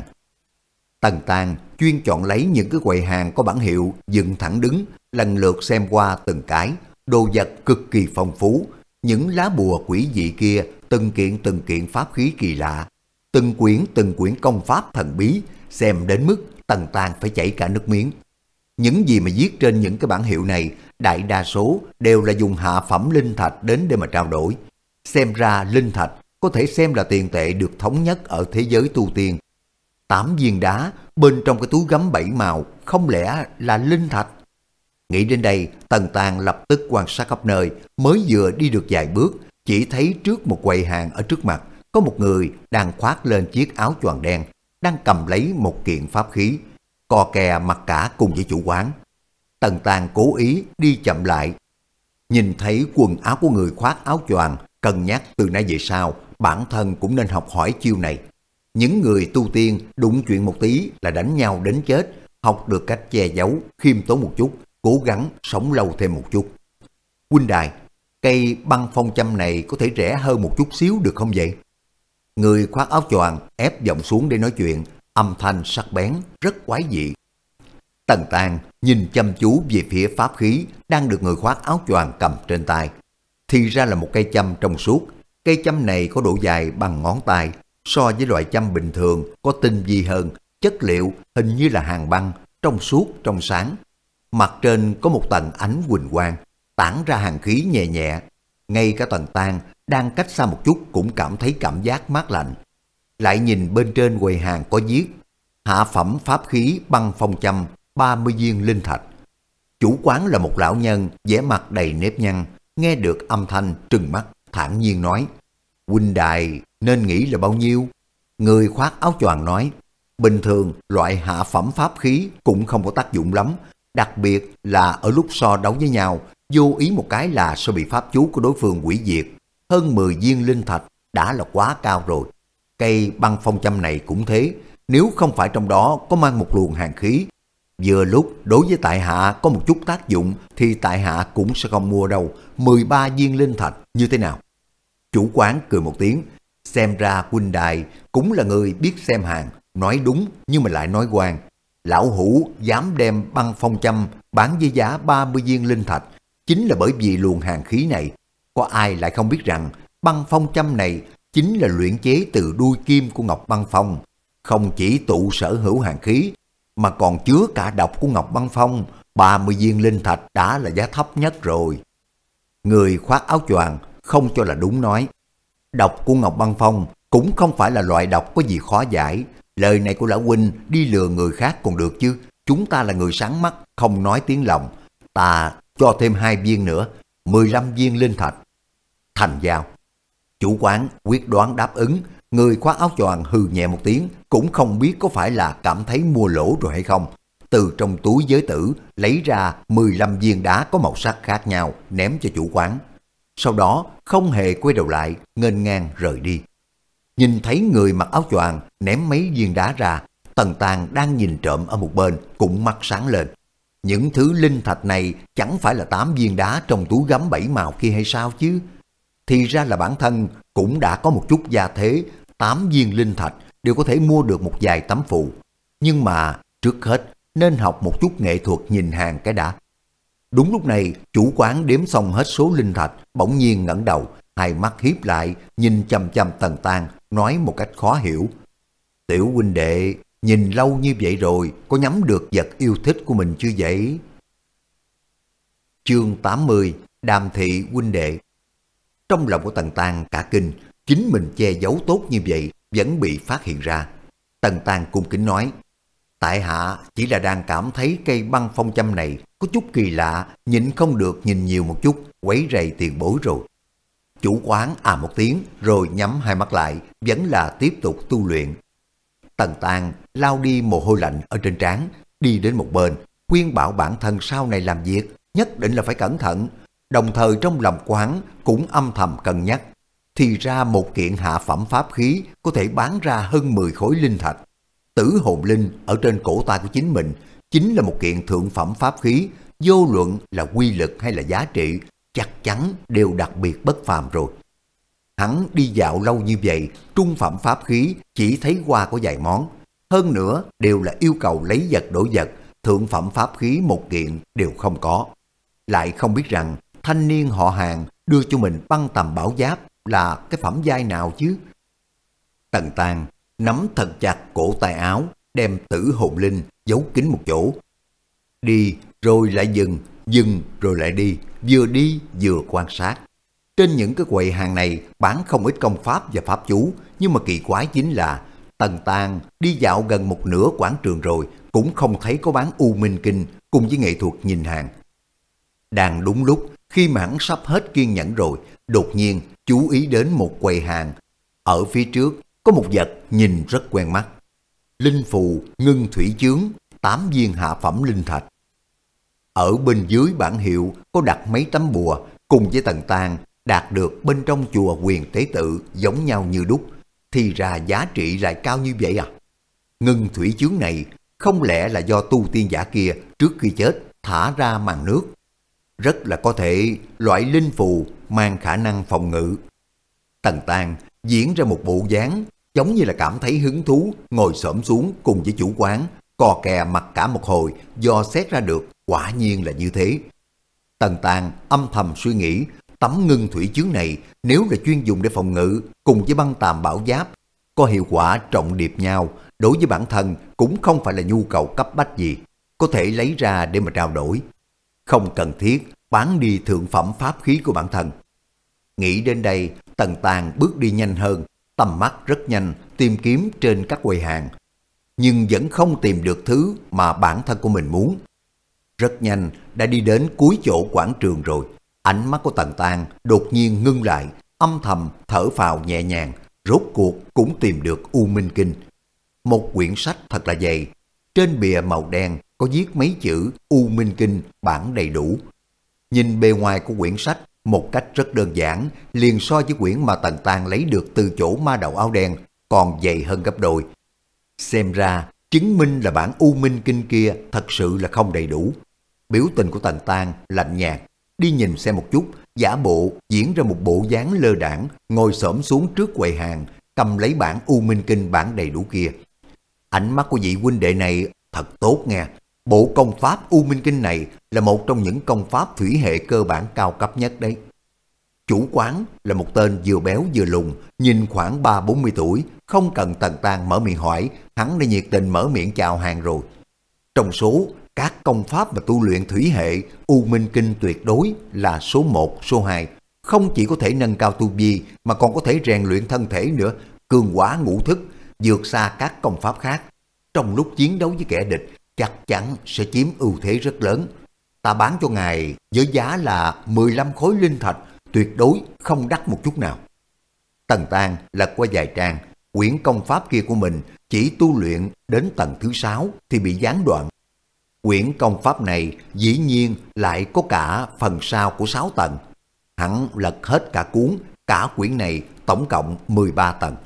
Tần Tang chuyên chọn lấy những cái quầy hàng có bản hiệu dựng thẳng đứng, lần lượt xem qua từng cái, đồ vật cực kỳ phong phú, những lá bùa quỷ dị kia, từng kiện từng kiện pháp khí kỳ lạ, từng quyển từng quyển công pháp thần bí, xem đến mức Tần Tang phải chảy cả nước miếng. Những gì mà viết trên những cái bản hiệu này, đại đa số đều là dùng hạ phẩm linh thạch đến để mà trao đổi. Xem ra linh thạch có thể xem là tiền tệ được thống nhất ở thế giới tu tiên. Tám viên đá bên trong cái túi gấm bảy màu, không lẽ là linh thạch? Nghĩ đến đây, Tần Tang lập tức quan sát khắp nơi, mới vừa đi được vài bước, chỉ thấy trước một quầy hàng ở trước mặt, có một người đang khoác lên chiếc áo choàng đen, đang cầm lấy một kiện pháp khí, co kè mặt cả cùng với chủ quán. Tần Tang cố ý đi chậm lại, nhìn thấy quần áo của người khoác áo choàng, cân nhắc từ nay về sau, bản thân cũng nên học hỏi chiêu này. Những người tu tiên đụng chuyện một tí là đánh nhau đến chết, học được cách che giấu, khiêm tốn một chút, cố gắng sống lâu thêm một chút. Huynh đài, cây băng phong châm này có thể rẻ hơn một chút xíu được không vậy? Người khoác áo choàng ép giọng xuống để nói chuyện, âm thanh sắc bén, rất quái dị. Tần Tàng nhìn chăm chú về phía pháp khí đang được người khoác áo choàng cầm trên tay. Thì ra là một cây châm trong suốt. Cây châm này có độ dài bằng ngón tay, so với loại châm bình thường có tinh vi hơn, chất liệu hình như là hàng băng, trong suốt trong sáng. Mặt trên có một tầng ánh huỳnh quang, tản ra hàn khí nhẹ nhẹ. Ngay cả Tần Tàng đang cách xa một chút cũng cảm thấy cảm giác mát lạnh. Lại nhìn bên trên quầy hàng có viết hạ phẩm pháp khí băng phong châm ba mươi viên linh thạch. Chủ quán là một lão nhân vẻ mặt đầy nếp nhăn, nghe được âm thanh trừng mắt thản nhiên nói: huynh đài nên nghĩ là bao nhiêu? Người khoác áo choàng nói: bình thường loại hạ phẩm pháp khí cũng không có tác dụng lắm, đặc biệt là ở lúc so đấu với nhau, vô ý một cái là sẽ bị pháp chú của đối phương hủy diệt. Hơn mười viên linh thạch đã là quá cao rồi. Cây băng phong châm này cũng thế, nếu không phải trong đó có mang một luồng hàn khí, vừa lúc đối với tại hạ có một chút tác dụng thì tại hạ cũng sẽ không mua đâu. Mười ba viên linh thạch như thế nào? Chủ quán cười một tiếng, xem ra huynh đài cũng là người biết xem hàng, nói đúng nhưng mà lại nói ngoan. Lão hủ dám đem băng phong châm bán với giá ba mươi viên linh thạch, chính là bởi vì luồng hàn khí này. Có ai lại không biết rằng băng phong châm này chính là luyện chế từ đuôi kim của Ngọc Băng Phong, không chỉ tụ sở hữu hàn khí mà còn chứa cả độc của Ngọc Băng Phong. Ba mươi viên linh thạch đã là giá thấp nhất rồi. Người khoác áo choàng không cho là đúng nói: độc của Ngọc Băng Phong cũng không phải là loại độc có gì khó giải. Lời này của lão huynh đi lừa người khác còn được chứ, chúng ta là người sáng mắt, không nói tiếng lòng. Ta cho thêm hai viên nữa, mười lăm viên linh thạch. Thành giao. Chủ quán quyết đoán đáp ứng. Người khoác áo choàng hừ nhẹ một tiếng, cũng không biết có phải là cảm thấy mua lỗ rồi hay không. Từ trong túi giới tử lấy ra mười lăm viên đá có màu sắc khác nhau, ném cho chủ quán. Sau đó không hề quay đầu lại, nghênh ngang rời đi. Nhìn thấy người mặc áo choàng ném mấy viên đá ra, Tần Tàng đang nhìn trộm ở một bên cũng mắt sáng lên. Những thứ linh thạch này chẳng phải là tám viên đá trong túi gấm bảy màu kia hay sao chứ? Thì ra là bản thân cũng đã có một chút gia thế, tám viên linh thạch đều có thể mua được một vài tấm phù. Nhưng mà trước hết nên học một chút nghệ thuật nhìn hàng cái đã. Đúng lúc này, chủ quán đếm xong hết số linh thạch, bỗng nhiên ngẩng đầu, hai mắt hiếp lại, nhìn chằm chằm Tần Tàng, nói một cách khó hiểu: tiểu huynh đệ, nhìn lâu như vậy rồi, có nhắm được vật yêu thích của mình chưa vậy? Chương tám mươi, Đàm thị huynh đệ. Trong lòng của Tần Tàng cả kinh, chính mình che giấu tốt như vậy vẫn bị phát hiện ra. Tần Tàng cung kính nói: tại hạ chỉ là đang cảm thấy cây băng phong châm này có chút kỳ lạ, nhịn không được nhìn nhiều một chút, quấy rầy tiền bối rồi. Chủ quán à một tiếng rồi nhắm hai mắt lại, vẫn là tiếp tục tu luyện. Tần Tàng lao đi mồ hôi lạnh ở trên trán, đi đến một bên, khuyên bảo bản thân sau này làm việc nhất định là phải cẩn thận. Đồng thời trong lòng quán cũng âm thầm cân nhắc. Thì ra một kiện hạ phẩm pháp khí có thể bán ra hơn mười khối linh thạch. Tử hồn linh ở trên cổ tay của chính mình chính là một kiện thượng phẩm pháp khí, vô luận là quy lực hay là giá trị, chắc chắn đều đặc biệt bất phàm rồi. Hắn đi dạo lâu như vậy, trung phẩm pháp khí chỉ thấy qua có vài món, hơn nữa đều là yêu cầu lấy vật đổi vật, thượng phẩm pháp khí một kiện đều không có. Lại không biết rằng thanh niên họ Hàng đưa cho mình băng tầm bảo giáp là cái phẩm giai nào chứ? Tần Tàng nắm thật chặt cổ tay áo, đem tử hồn linh giấu kín một chỗ. Đi rồi lại dừng, dừng rồi lại đi, vừa đi vừa quan sát. Trên những cái quầy hàng này bán không ít công pháp và pháp chú, nhưng mà kỳ quái chính là Tần Tàng đi dạo gần một nửa quảng trường rồi cũng không thấy có bán U Minh Kinh cùng với nghệ thuật nhìn hàng. Đang đúng lúc khi mà hắn sắp hết kiên nhẫn rồi, đột nhiên chú ý đến một quầy hàng. Ở phía trước có một vật nhìn rất quen mắt. Linh phù ngưng thủy chướng, tám viên hạ phẩm linh thạch. Ở bên dưới bảng hiệu có đặt mấy tấm bùa, cùng với Tần Tàng đạt được bên trong chùa Huyền Tế Tự giống nhau như đúc. Thì ra giá trị lại cao như vậy à? Ngưng thủy chướng này không lẽ là do tu tiên giả kia trước khi chết thả ra màn nước? Rất là có thể loại linh phù mang khả năng phòng ngự. Tần Tàng diễn ra một bộ dáng giống như là cảm thấy hứng thú, ngồi xổm xuống cùng với chủ quán, cò kè mặt cả một hồi, do xét ra được quả nhiên là như thế. Tần Tàng âm thầm suy nghĩ, tấm ngưng thủy chướng này nếu là chuyên dùng để phòng ngự cùng với băng tàm bảo giáp, có hiệu quả trọng điệp nhau, đối với bản thân cũng không phải là nhu cầu cấp bách gì, có thể lấy ra để mà trao đổi. Không cần thiết bán đi thượng phẩm pháp khí của bản thân. Nghĩ đến đây, Tần Tàng bước đi nhanh hơn, tầm mắt rất nhanh tìm kiếm trên các quầy hàng, nhưng vẫn không tìm được thứ mà bản thân của mình muốn. Rất nhanh đã đi đến cuối chỗ quảng trường rồi, ánh mắt của Tần Tàng đột nhiên ngưng lại, âm thầm thở phào nhẹ nhàng, rốt cuộc cũng tìm được U Minh Kinh. Một quyển sách thật là dày, trên bìa màu đen có viết mấy chữ U Minh Kinh bản đầy đủ. Nhìn bề ngoài của quyển sách một cách rất đơn giản, liền so với quyển mà Tần Tàng lấy được từ chỗ ma đầu áo đen còn dày hơn gấp đôi. Xem ra chứng minh là bản U Minh Kinh kia thật sự là không đầy đủ. Biểu tình của Tần Tàng lạnh nhạt, đi nhìn xem một chút, giả bộ diễn ra một bộ dáng lơ đãng, ngồi xổm xuống trước quầy hàng, cầm lấy bản U Minh Kinh bản đầy đủ kia. Ánh mắt của vị huynh đệ này thật tốt nghe. Bộ công pháp U Minh Kinh này là một trong những công pháp thủy hệ cơ bản cao cấp nhất đấy. Chủ quán là một tên vừa béo vừa lùn, nhìn khoảng ba bốn mươi tuổi, không cần Tần Tàng mở miệng hỏi, hắn đã nhiệt tình mở miệng chào hàng rồi. Trong số các công pháp và tu luyện thủy hệ, U Minh Kinh tuyệt đối là số một, số hai. Không chỉ có thể nâng cao tu vi mà còn có thể rèn luyện thân thể nữa, cường hóa ngũ thức, vượt xa các công pháp khác. Trong lúc chiến đấu với kẻ địch, chắc chắn sẽ chiếm ưu thế rất lớn. Ta bán cho ngài với giá là mười lăm khối linh thạch, tuyệt đối không đắt một chút nào. Tần Tàng lật qua vài trang, quyển công pháp kia của mình chỉ tu luyện đến tầng thứ sáu thì bị gián đoạn. Quyển công pháp này dĩ nhiên lại có cả phần sau của sáu tầng. Hắn lật hết cả cuốn, cả quyển này tổng cộng mười ba tầng.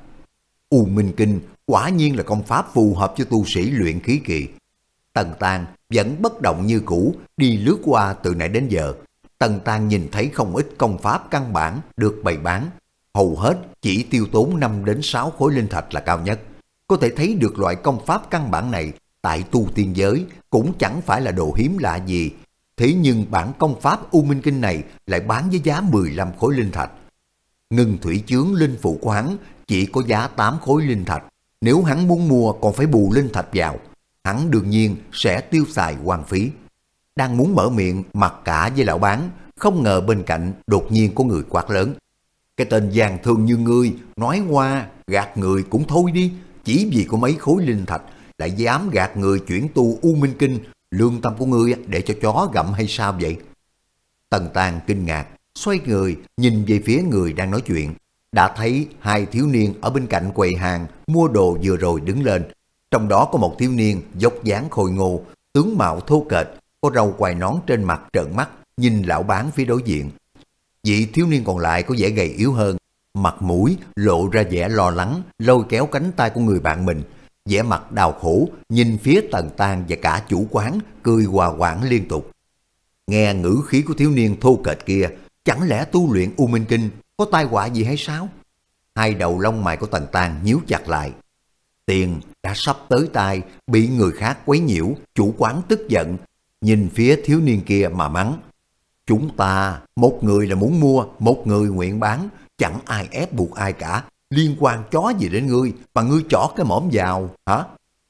U Minh Kinh quả nhiên là công pháp phù hợp cho tu sĩ luyện khí kỳ. Tần Tàng vẫn bất động như cũ, đi lướt qua từ nãy đến giờ. Tần Tàng nhìn thấy không ít công pháp căn bản được bày bán, hầu hết chỉ tiêu tốn năm đến sáu khối linh thạch là cao nhất. Có thể thấy được loại công pháp căn bản này tại tu tiên giới cũng chẳng phải là đồ hiếm lạ gì. Thế nhưng bản công pháp U Minh Kinh này lại bán với giá mười lăm khối linh thạch. Ngưng thủy chướng linh phụ của hắn chỉ có giá tám khối linh thạch. Nếu hắn muốn mua còn phải bù linh thạch vào, hắn đương nhiên sẽ tiêu xài hoang phí. Đang muốn mở miệng mặc cả với lão bán, không ngờ bên cạnh đột nhiên có người quát lớn. Cái tên gian thương như ngươi, nói hoa gạt người cũng thôi đi, chỉ vì có mấy khối linh thạch lại dám gạt người chuyển tu U Minh Kinh, lương tâm của ngươi để cho chó gặm hay sao vậy? Tần Tàng kinh ngạc, xoay người nhìn về phía người đang nói chuyện, đã thấy hai thiếu niên ở bên cạnh quầy hàng mua đồ vừa rồi đứng lên. Trong đó có một thiếu niên dốc dáng khôi ngô, tướng mạo thô kệch, có râu quai nón trên mặt, trợn mắt nhìn lão bán phía đối diện. Vị thiếu niên còn lại có vẻ gầy yếu hơn, mặt mũi lộ ra vẻ lo lắng, lôi kéo cánh tay của người bạn mình, vẻ mặt đau khổ nhìn phía Tần Tàng và cả chủ quán, cười hòa quảng liên tục. Nghe ngữ khí của thiếu niên thô kệch kia, chẳng lẽ tu luyện U Minh Kinh có tai họa gì hay sao? Hai đầu lông mày của Tần Tàng nhíu chặt lại. Tiền đã sắp tới tay, bị người khác quấy nhiễu, chủ quán tức giận, nhìn phía thiếu niên kia mà mắng. Chúng ta, một người là muốn mua, một người nguyện bán, chẳng ai ép buộc ai cả, liên quan chó gì đến ngươi, mà ngươi chỏ cái mõm vào, hả?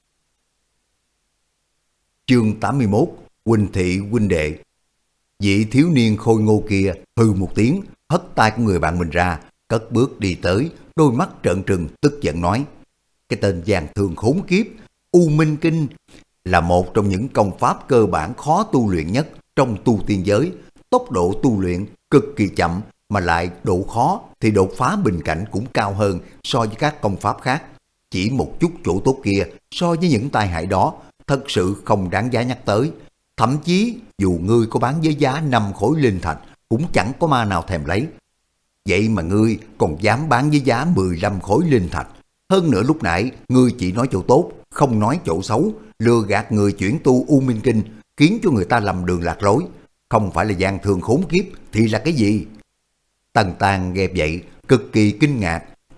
Chương tám mươi mốt, huynh thị huynh đệ. Vị thiếu niên khôi ngô kia hừ một tiếng, hất tay của người bạn mình ra, cất bước đi tới, đôi mắt trợn trừng tức giận nói. Cái tên gian thương khốn kiếp, U Minh Kinh là một trong những công pháp cơ bản khó tu luyện nhất trong tu tiên giới. Tốc độ tu luyện cực kỳ chậm, mà lại độ khó thì đột phá bình cảnh cũng cao hơn so với các công pháp khác. Chỉ một chút chỗ tốt kia so với những tai hại đó thật sự không đáng giá nhắc tới. Thậm chí dù ngươi có bán với giá năm khối linh thạch cũng chẳng có ma nào thèm lấy. Vậy mà ngươi còn dám bán với giá mười lăm khối linh thạch. Hơn nữa lúc nãy ngươi chỉ nói chỗ tốt, không nói chỗ xấu, lừa gạt người chuyển tu U Minh Kinh, khiến cho người ta lầm đường lạc lối. Không phải là gian thương khốn kiếp thì là cái gì? Tần Tàng nghe vậy cực kỳ kinh ngạc,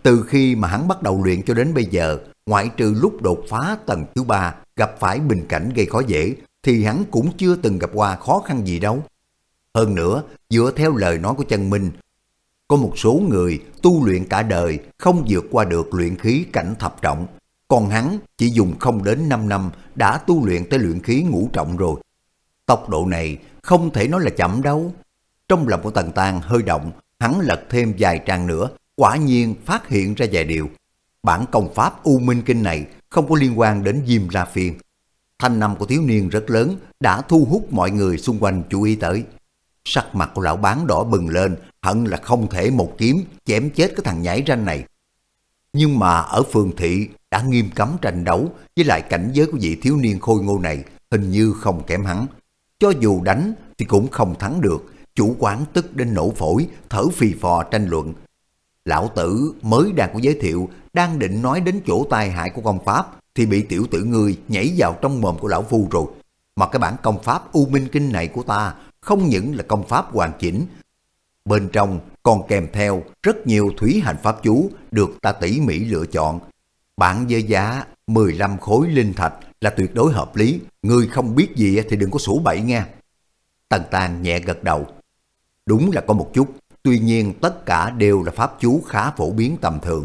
Từ khi mà hắn bắt đầu luyện cho đến bây giờ, ngoại trừ lúc đột phá tầng thứ ba gặp phải bình cảnh gây khó dễ, thì hắn cũng chưa từng gặp qua khó khăn gì đâu. Hơn nữa, dựa theo lời nói của Chân Minh, có một số người tu luyện cả đời không vượt qua được luyện khí cảnh thập trọng, còn hắn chỉ dùng không đến năm năm đã tu luyện tới luyện khí ngũ trọng rồi. Tốc độ này không thể nói là chậm đâu. Trong lòng của Tần Tang hơi động, hắn lật thêm vài trang nữa, quả nhiên phát hiện ra vài điều. Bản công pháp U Minh Kinh này không có liên quan đến Diêm La Phiên. Thanh năm của thiếu niên rất lớn đã thu hút mọi người xung quanh chú ý tới. Sắc mặt của lão bán đỏ bừng lên, hận là không thể một kiếm chém chết cái thằng nhảy ranh này. Nhưng mà ở phường thị đã nghiêm cấm tranh đấu, với lại cảnh giới của vị thiếu niên khôi ngô này hình như không kém hắn. Cho dù đánh thì cũng không thắng được, chủ quán tức đến nổ phổi, thở phì phò tranh luận. Lão tử mới đang có giới thiệu, đang định nói đến chỗ tai hại của công pháp, thì bị tiểu tử ngươi nhảy vào trong mồm của lão phu rồi. Mà cái bản công pháp U Minh Kinh này của ta không những là công pháp hoàn chỉnh, bên trong còn kèm theo rất nhiều thủy hành pháp chú được ta tỉ mỉ lựa chọn. Bản với giá mười lăm khối linh thạch là tuyệt đối hợp lý, ngươi không biết gì thì đừng có sủ bậy nghe. Tần Tang nhẹ gật đầu. Đúng là có một chút, tuy nhiên tất cả đều là pháp chú khá phổ biến tầm thường.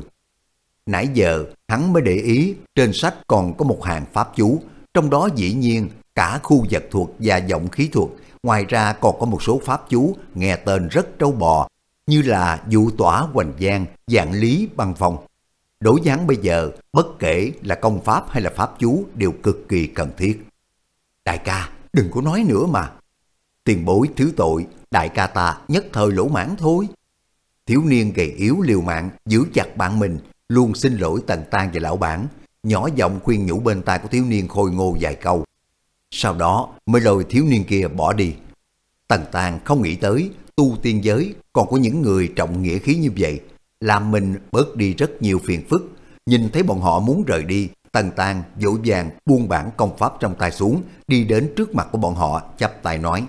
Nãy giờ hắn mới để ý trên sách còn có một hàng pháp chú, trong đó dĩ nhiên cả khu vật thuật và giọng khí thuật, ngoài ra còn có một số pháp chú nghe tên rất trâu bò, như là dụ tỏa hoành giang, dạng lý băng phong. Đối với hắn bây giờ, bất kể là công pháp hay là pháp chú đều cực kỳ cần thiết. Đại ca, đừng có nói nữa mà. Tiền bối thứ tội, đại ca ta nhất thời lỗ mãn thôi. Thiếu niên gầy yếu liều mạng giữ chặt bạn mình, luôn xin lỗi Tần Tang và lão bản, nhỏ giọng khuyên nhủ bên tai của thiếu niên khôi ngô vài câu. Sau đó mới lôi thiếu niên kia bỏ đi. Tần Tang không nghĩ tới tu tiên giới còn có những người trọng nghĩa khí như vậy, làm mình bớt đi rất nhiều phiền phức. Nhìn thấy bọn họ muốn rời đi, Tần Tang vội vàng buông bản công pháp trong tay xuống, đi đến trước mặt của bọn họ chắp tay nói: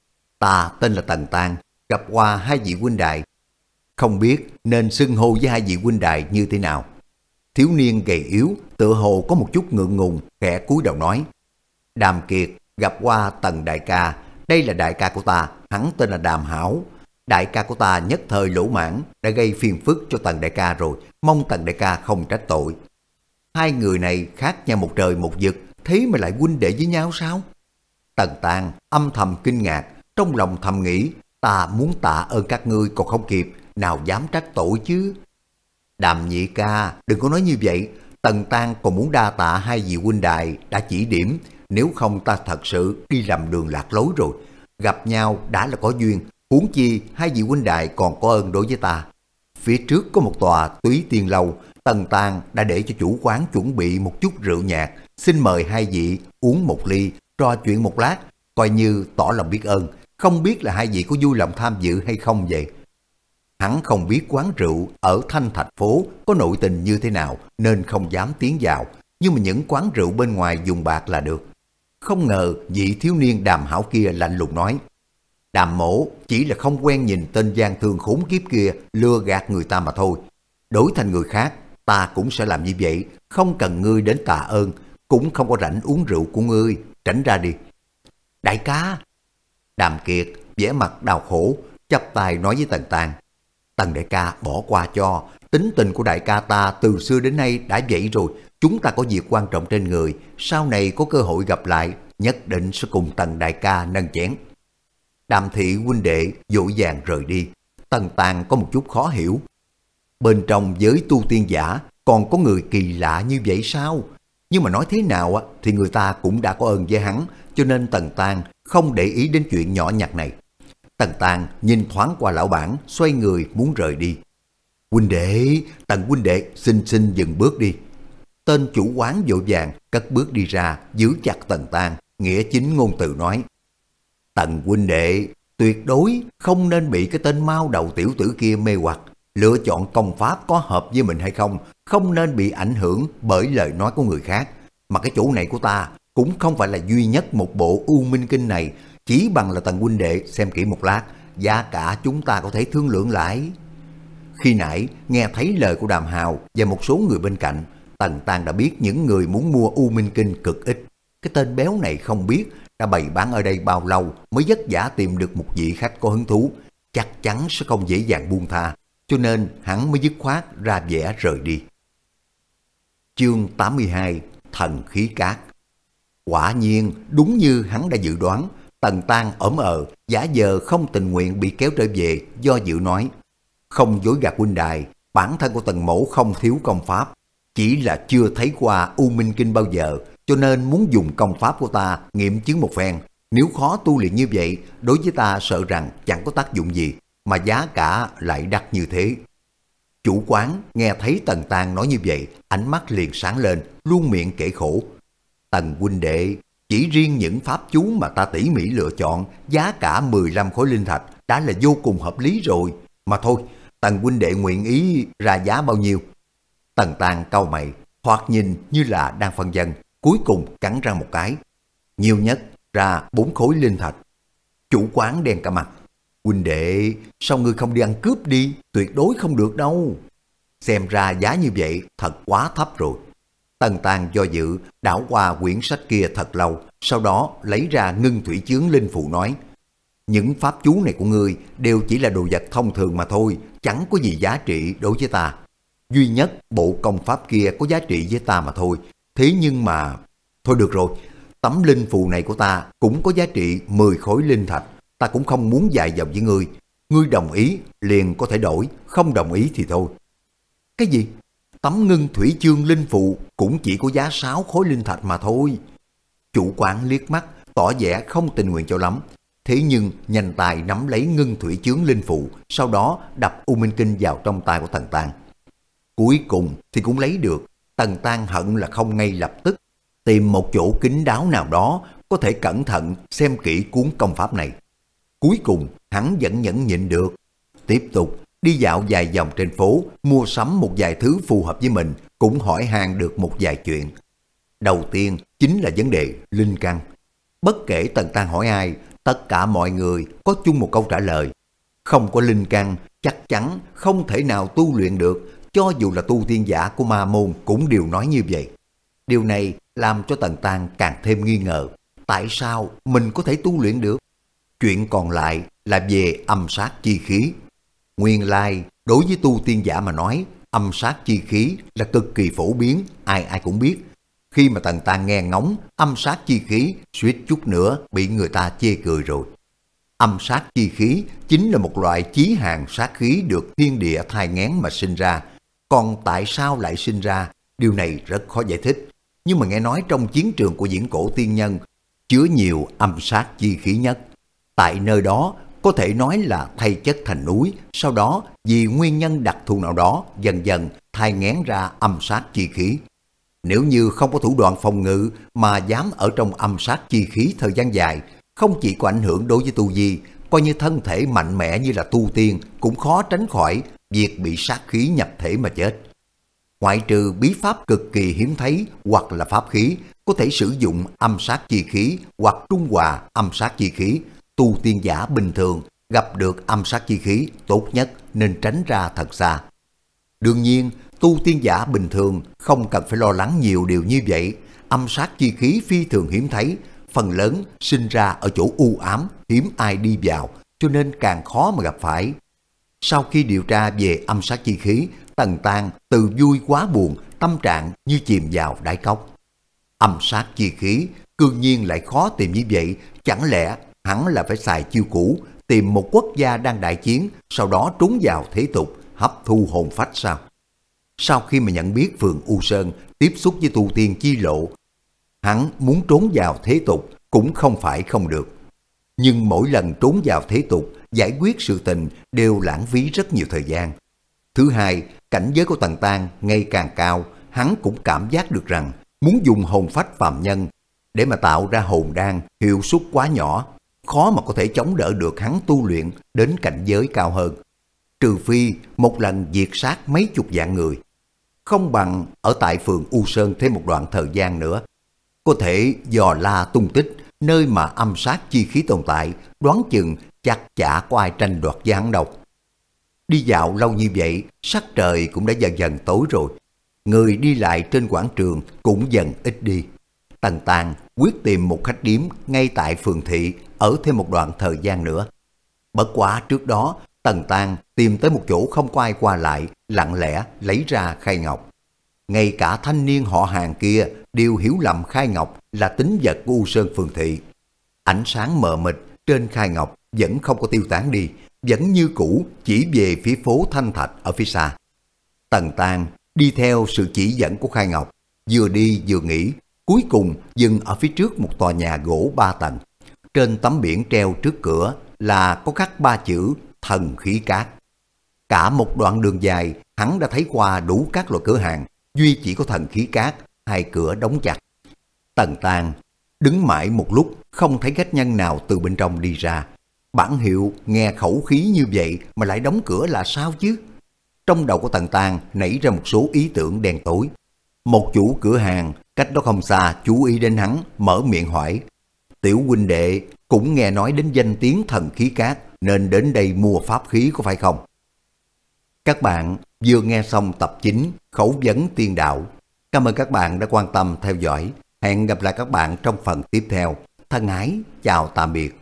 Ta tên là Tần Tang, gặp qua hai vị huynh đài, không biết nên xưng hô với hai vị huynh đài như thế nào. Thiếu niên gầy yếu tựa hồ có một chút ngượng ngùng, khẽ cúi đầu nói: Đàm Kiệt, gặp qua Tần đại ca, đây là đại ca của ta, hắn tên là Đàm Hảo. Đại ca của ta nhất thời lỗ mãn đã gây phiền phức cho Tần đại ca rồi, mong Tần đại ca không trách tội. Hai người này khác nhau một trời một vực, thế mà lại huynh đệ với nhau sao? Tần Tang âm thầm kinh ngạc, trong lòng thầm nghĩ, ta muốn tạ ơn các ngươi còn không kịp, nào dám trách tội chứ. Đàm nhị ca, đừng có nói như vậy, Tần Tang còn muốn đa tạ hai vị huynh đài đã chỉ điểm, nếu không ta thật sự đi lầm đường lạc lối rồi. Gặp nhau đã là có duyên, huống chi hai vị huynh đài còn có ơn đối với ta. Phía trước có một tòa Túy Tiên Lâu, Tần Tang đã để cho chủ quán chuẩn bị một chút rượu nhạt, xin mời hai vị uống một ly, trò chuyện một lát, coi như tỏ lòng biết ơn. Không biết là hai vị có vui lòng tham dự hay không vậy? Hắn không biết quán rượu ở Thanh Thạch Phố có nội tình như thế nào nên không dám tiến vào, nhưng mà những quán rượu bên ngoài dùng bạc là được. Không ngờ vị thiếu niên Đàm Hảo kia lạnh lùng nói: Đàm mổ chỉ là không quen nhìn tên gian thương khốn kiếp kia lừa gạt người ta mà thôi. Đổi thành người khác, ta cũng sẽ làm như vậy, không cần ngươi đến tạ ơn, cũng không có rảnh uống rượu của ngươi, tránh ra đi. Đại ca! Đàm Kiệt vẻ mặt đau khổ, chắp tay nói với Tần Tang: Tần đại ca bỏ qua cho, tính tình của đại ca ta từ xưa đến nay đã vậy rồi, chúng ta có việc quan trọng trên người, sau này có cơ hội gặp lại, nhất định sẽ cùng Tần đại ca nâng chén. Đàm thị huynh đệ vội vàng rời đi. Tần Tang có một chút khó hiểu, bên trong giới tu tiên giả còn có người kỳ lạ như vậy sao? Nhưng mà nói thế nào thì người ta cũng đã có ơn với hắn, cho nên Tần Tang không để ý đến chuyện nhỏ nhặt này. Tần Tang nhìn thoáng qua lão bản, xoay người muốn rời đi. Huynh đệ, Tần huynh đệ, xin xin dừng bước đi. Tên chủ quán vội vàng cất bước đi ra, giữ chặt Tần Tang, nghĩa chính ngôn từ nói: Tần huynh đệ, tuyệt đối không nên bị cái tên mao đầu tiểu tử kia mê hoặc. Lựa chọn công pháp có hợp với mình hay không, không nên bị ảnh hưởng bởi lời nói của người khác. Mà cái chỗ này của ta cũng không phải là duy nhất một bộ U Minh Kinh này, chỉ bằng là Tần huynh đệ xem kỹ một lát, giá cả chúng ta có thể thương lượng lại. Khi nãy nghe thấy lời của Đàm Hào và một số người bên cạnh, Tần Tang đã biết những người muốn mua U Minh Kinh cực ít. Cái tên béo này không biết đã bày bán ở đây bao lâu mới vất vả tìm được một vị khách có hứng thú, chắc chắn sẽ không dễ dàng buông tha, cho nên hắn mới dứt khoát ra vẻ rời đi. Chương tám mươi hai, Thần Khí Cát. Quả nhiên, đúng như hắn đã dự đoán, Tần Tang ỡm ờ, giả vờ không tình nguyện bị kéo trở về, do dự nói: không dối gạt huynh đài, bản thân của Tần mỗ không thiếu công pháp, chỉ là chưa thấy qua U Minh Kinh bao giờ, cho nên muốn dùng công pháp của ta nghiệm chứng một phen. Nếu khó tu luyện như vậy, đối với ta sợ rằng chẳng có tác dụng gì, mà giá cả lại đắt như thế. Chủ quán nghe thấy Tần Tang nói như vậy, ánh mắt liền sáng lên, luôn miệng kể khổ: Tần huynh đệ, chỉ riêng những pháp chú mà ta tỉ mỉ lựa chọn, giá cả mười lăm khối linh thạch đã là vô cùng hợp lý rồi. Mà thôi, Tần huynh đệ nguyện ý ra giá bao nhiêu? Tần Tang cau mày, thoạt nhìn như là đang phân vân, cuối cùng cắn răng một cái: nhiều nhất ra bốn khối linh thạch. Chủ quán đen cả mặt: huynh đệ, sao ngươi không đi ăn cướp đi, tuyệt đối không được đâu. Xem ra giá như vậy thật quá thấp rồi. Tần Tang do dự, đảo qua quyển sách kia thật lâu, sau đó lấy ra ngưng thủy chướng linh phù nói: những pháp chú này của ngươi đều chỉ là đồ vật thông thường mà thôi, chẳng có gì giá trị đối với ta. Duy nhất bộ công pháp kia có giá trị với ta mà thôi. Thế nhưng mà... Thôi được rồi, tấm linh phù này của ta cũng có giá trị mười khối linh thạch, ta cũng không muốn dài dòng với ngươi. Ngươi đồng ý liền có thể đổi, không đồng ý thì thôi. Cái gì? Tấm ngưng thủy chương linh phù cũng chỉ có giá sáu khối linh thạch mà thôi. Chủ quán liếc mắt, tỏ vẻ không tình nguyện cho lắm. Thế nhưng nhanh tay nắm lấy ngưng thủy chướng linh phù, sau đó đập U Minh Kinh vào trong tay của Tần Tang. Cuối cùng thì cũng lấy được. Tần Tang hận là không ngay lập tức tìm một chỗ kín đáo nào đó có thể cẩn thận xem kỹ cuốn công pháp này. Cuối cùng hắn vẫn nhẫn nhịn được, tiếp tục đi dạo vài vòng trên phố, mua sắm một vài thứ phù hợp với mình, cũng hỏi han được một vài chuyện. Đầu tiên chính là vấn đề linh căn. Bất kể Tần Tang hỏi ai, tất cả mọi người có chung một câu trả lời: không có linh căn chắc chắn không thể nào tu luyện được. Cho dù là tu tiên giả của ma môn cũng đều nói như vậy. Điều này làm cho Tần Tang càng thêm nghi ngờ, tại sao mình có thể tu luyện được. Chuyện còn lại là về âm sát chi khí. Nguyên lai đối với tu tiên giả mà nói, âm sát chi khí là cực kỳ phổ biến, ai ai cũng biết. Khi mà Tần Tang nghe ngóng âm sát chi khí, suýt chút nữa bị người ta chê cười rồi. Âm sát chi khí chính là một loại chí hàng sát khí được thiên địa thai nghén mà sinh ra. Còn tại sao lại sinh ra, điều này rất khó giải thích. Nhưng mà nghe nói trong chiến trường của viễn cổ tiên nhân chứa nhiều âm sát chi khí nhất. Tại nơi đó có thể nói là thay chất thành núi, sau đó vì nguyên nhân đặc thù nào đó dần dần thai nghén ra âm sát chi khí. Nếu như không có thủ đoạn phòng ngự mà dám ở trong âm sát chi khí thời gian dài, không chỉ có ảnh hưởng đối với tu vi, coi như thân thể mạnh mẽ như là tu tiên cũng khó tránh khỏi việc bị sát khí nhập thể mà chết. Ngoại trừ bí pháp cực kỳ hiếm thấy hoặc là pháp khí có thể sử dụng âm sát chi khí hoặc trung hòa âm sát chi khí, tu tiên giả bình thường gặp được âm sát chi khí tốt nhất nên tránh ra thật xa. Đương nhiên, tu tiên giả bình thường không cần phải lo lắng nhiều điều như vậy. Âm sát chi khí phi thường hiếm thấy, phần lớn sinh ra ở chỗ u ám, hiếm ai đi vào, cho nên càng khó mà gặp phải. Sau khi điều tra về âm sát chi khí, Tần Tang từ vui quá buồn, tâm trạng như chìm vào đáy cốc. Âm sát chi khí cương nhiên lại khó tìm như vậy, chẳng lẽ hắn là phải xài chiêu cũ, tìm một quốc gia đang đại chiến, sau đó trốn vào thế tục, hấp thu hồn phách sao? Sau khi mà nhận biết phường U Sơn tiếp xúc với tu tiên chi lộ, hắn muốn trốn vào thế tục cũng không phải không được. Nhưng mỗi lần trốn vào thế tục, giải quyết sự tình đều lãng phí rất nhiều thời gian. Thứ hai, cảnh giới của Tần Tang ngày càng cao, hắn cũng cảm giác được rằng muốn dùng hồn phách phàm nhân để mà tạo ra hồn đan hiệu suất quá nhỏ, khó mà có thể chống đỡ được hắn tu luyện đến cảnh giới cao hơn. Trừ phi một lần diệt sát mấy chục vạn người, không bằng ở tại phường U Sơn thêm một đoạn thời gian nữa. Có thể dò la tung tích nơi mà âm sát chi khí tồn tại, đoán chừng chắc chả có ai tranh đoạt với hắn đâu. Đi dạo lâu như vậy, sắc trời cũng đã dần dần tối rồi. Người đi lại trên quảng trường cũng dần ít đi. Tần Tàng quyết tìm một khách điếm ngay tại phường thị ở thêm một đoạn thời gian nữa. Bất quá trước đó, Tần Tàng tìm tới một chỗ không có ai qua lại, lặng lẽ lấy ra khay ngọc. Ngay cả thanh niên họ hàng kia đều hiểu lầm khay ngọc là tín vật của U Sơn phường thị. Ánh sáng mờ mịt trên khay ngọc vẫn không có tiêu tán đi, vẫn như cũ chỉ về phía phố Thanh Thạch ở phía xa. Tần Tàng đi theo sự chỉ dẫn của khay ngọc, vừa đi vừa nghĩ, cuối cùng dừng ở phía trước một tòa nhà gỗ ba tầng. Trên tấm biển treo trước cửa là có khắc ba chữ Thần Khí Cát. Cả một đoạn đường dài hắn đã thấy qua đủ các loại cửa hàng, duy chỉ có Thần Khí Cát, hai cửa đóng chặt. Tần Tàng đứng mãi một lúc không thấy khách nhân nào từ bên trong đi ra. Bản hiệu nghe khẩu khí như vậy mà lại đóng cửa là sao chứ? Trong đầu của Tần Tàng nảy ra một số ý tưởng đen tối. Một chủ cửa hàng cách đó không xa chú ý đến hắn, mở miệng hỏi: Tiểu huynh đệ cũng nghe nói đến danh tiếng Thần Khí Cát nên đến đây mua pháp khí có phải không? Các bạn vừa nghe xong tập chín Khẩu vấn Tiên Đạo. Cảm ơn các bạn đã quan tâm theo dõi. Hẹn gặp lại các bạn trong phần tiếp theo. Thân ái, chào tạm biệt.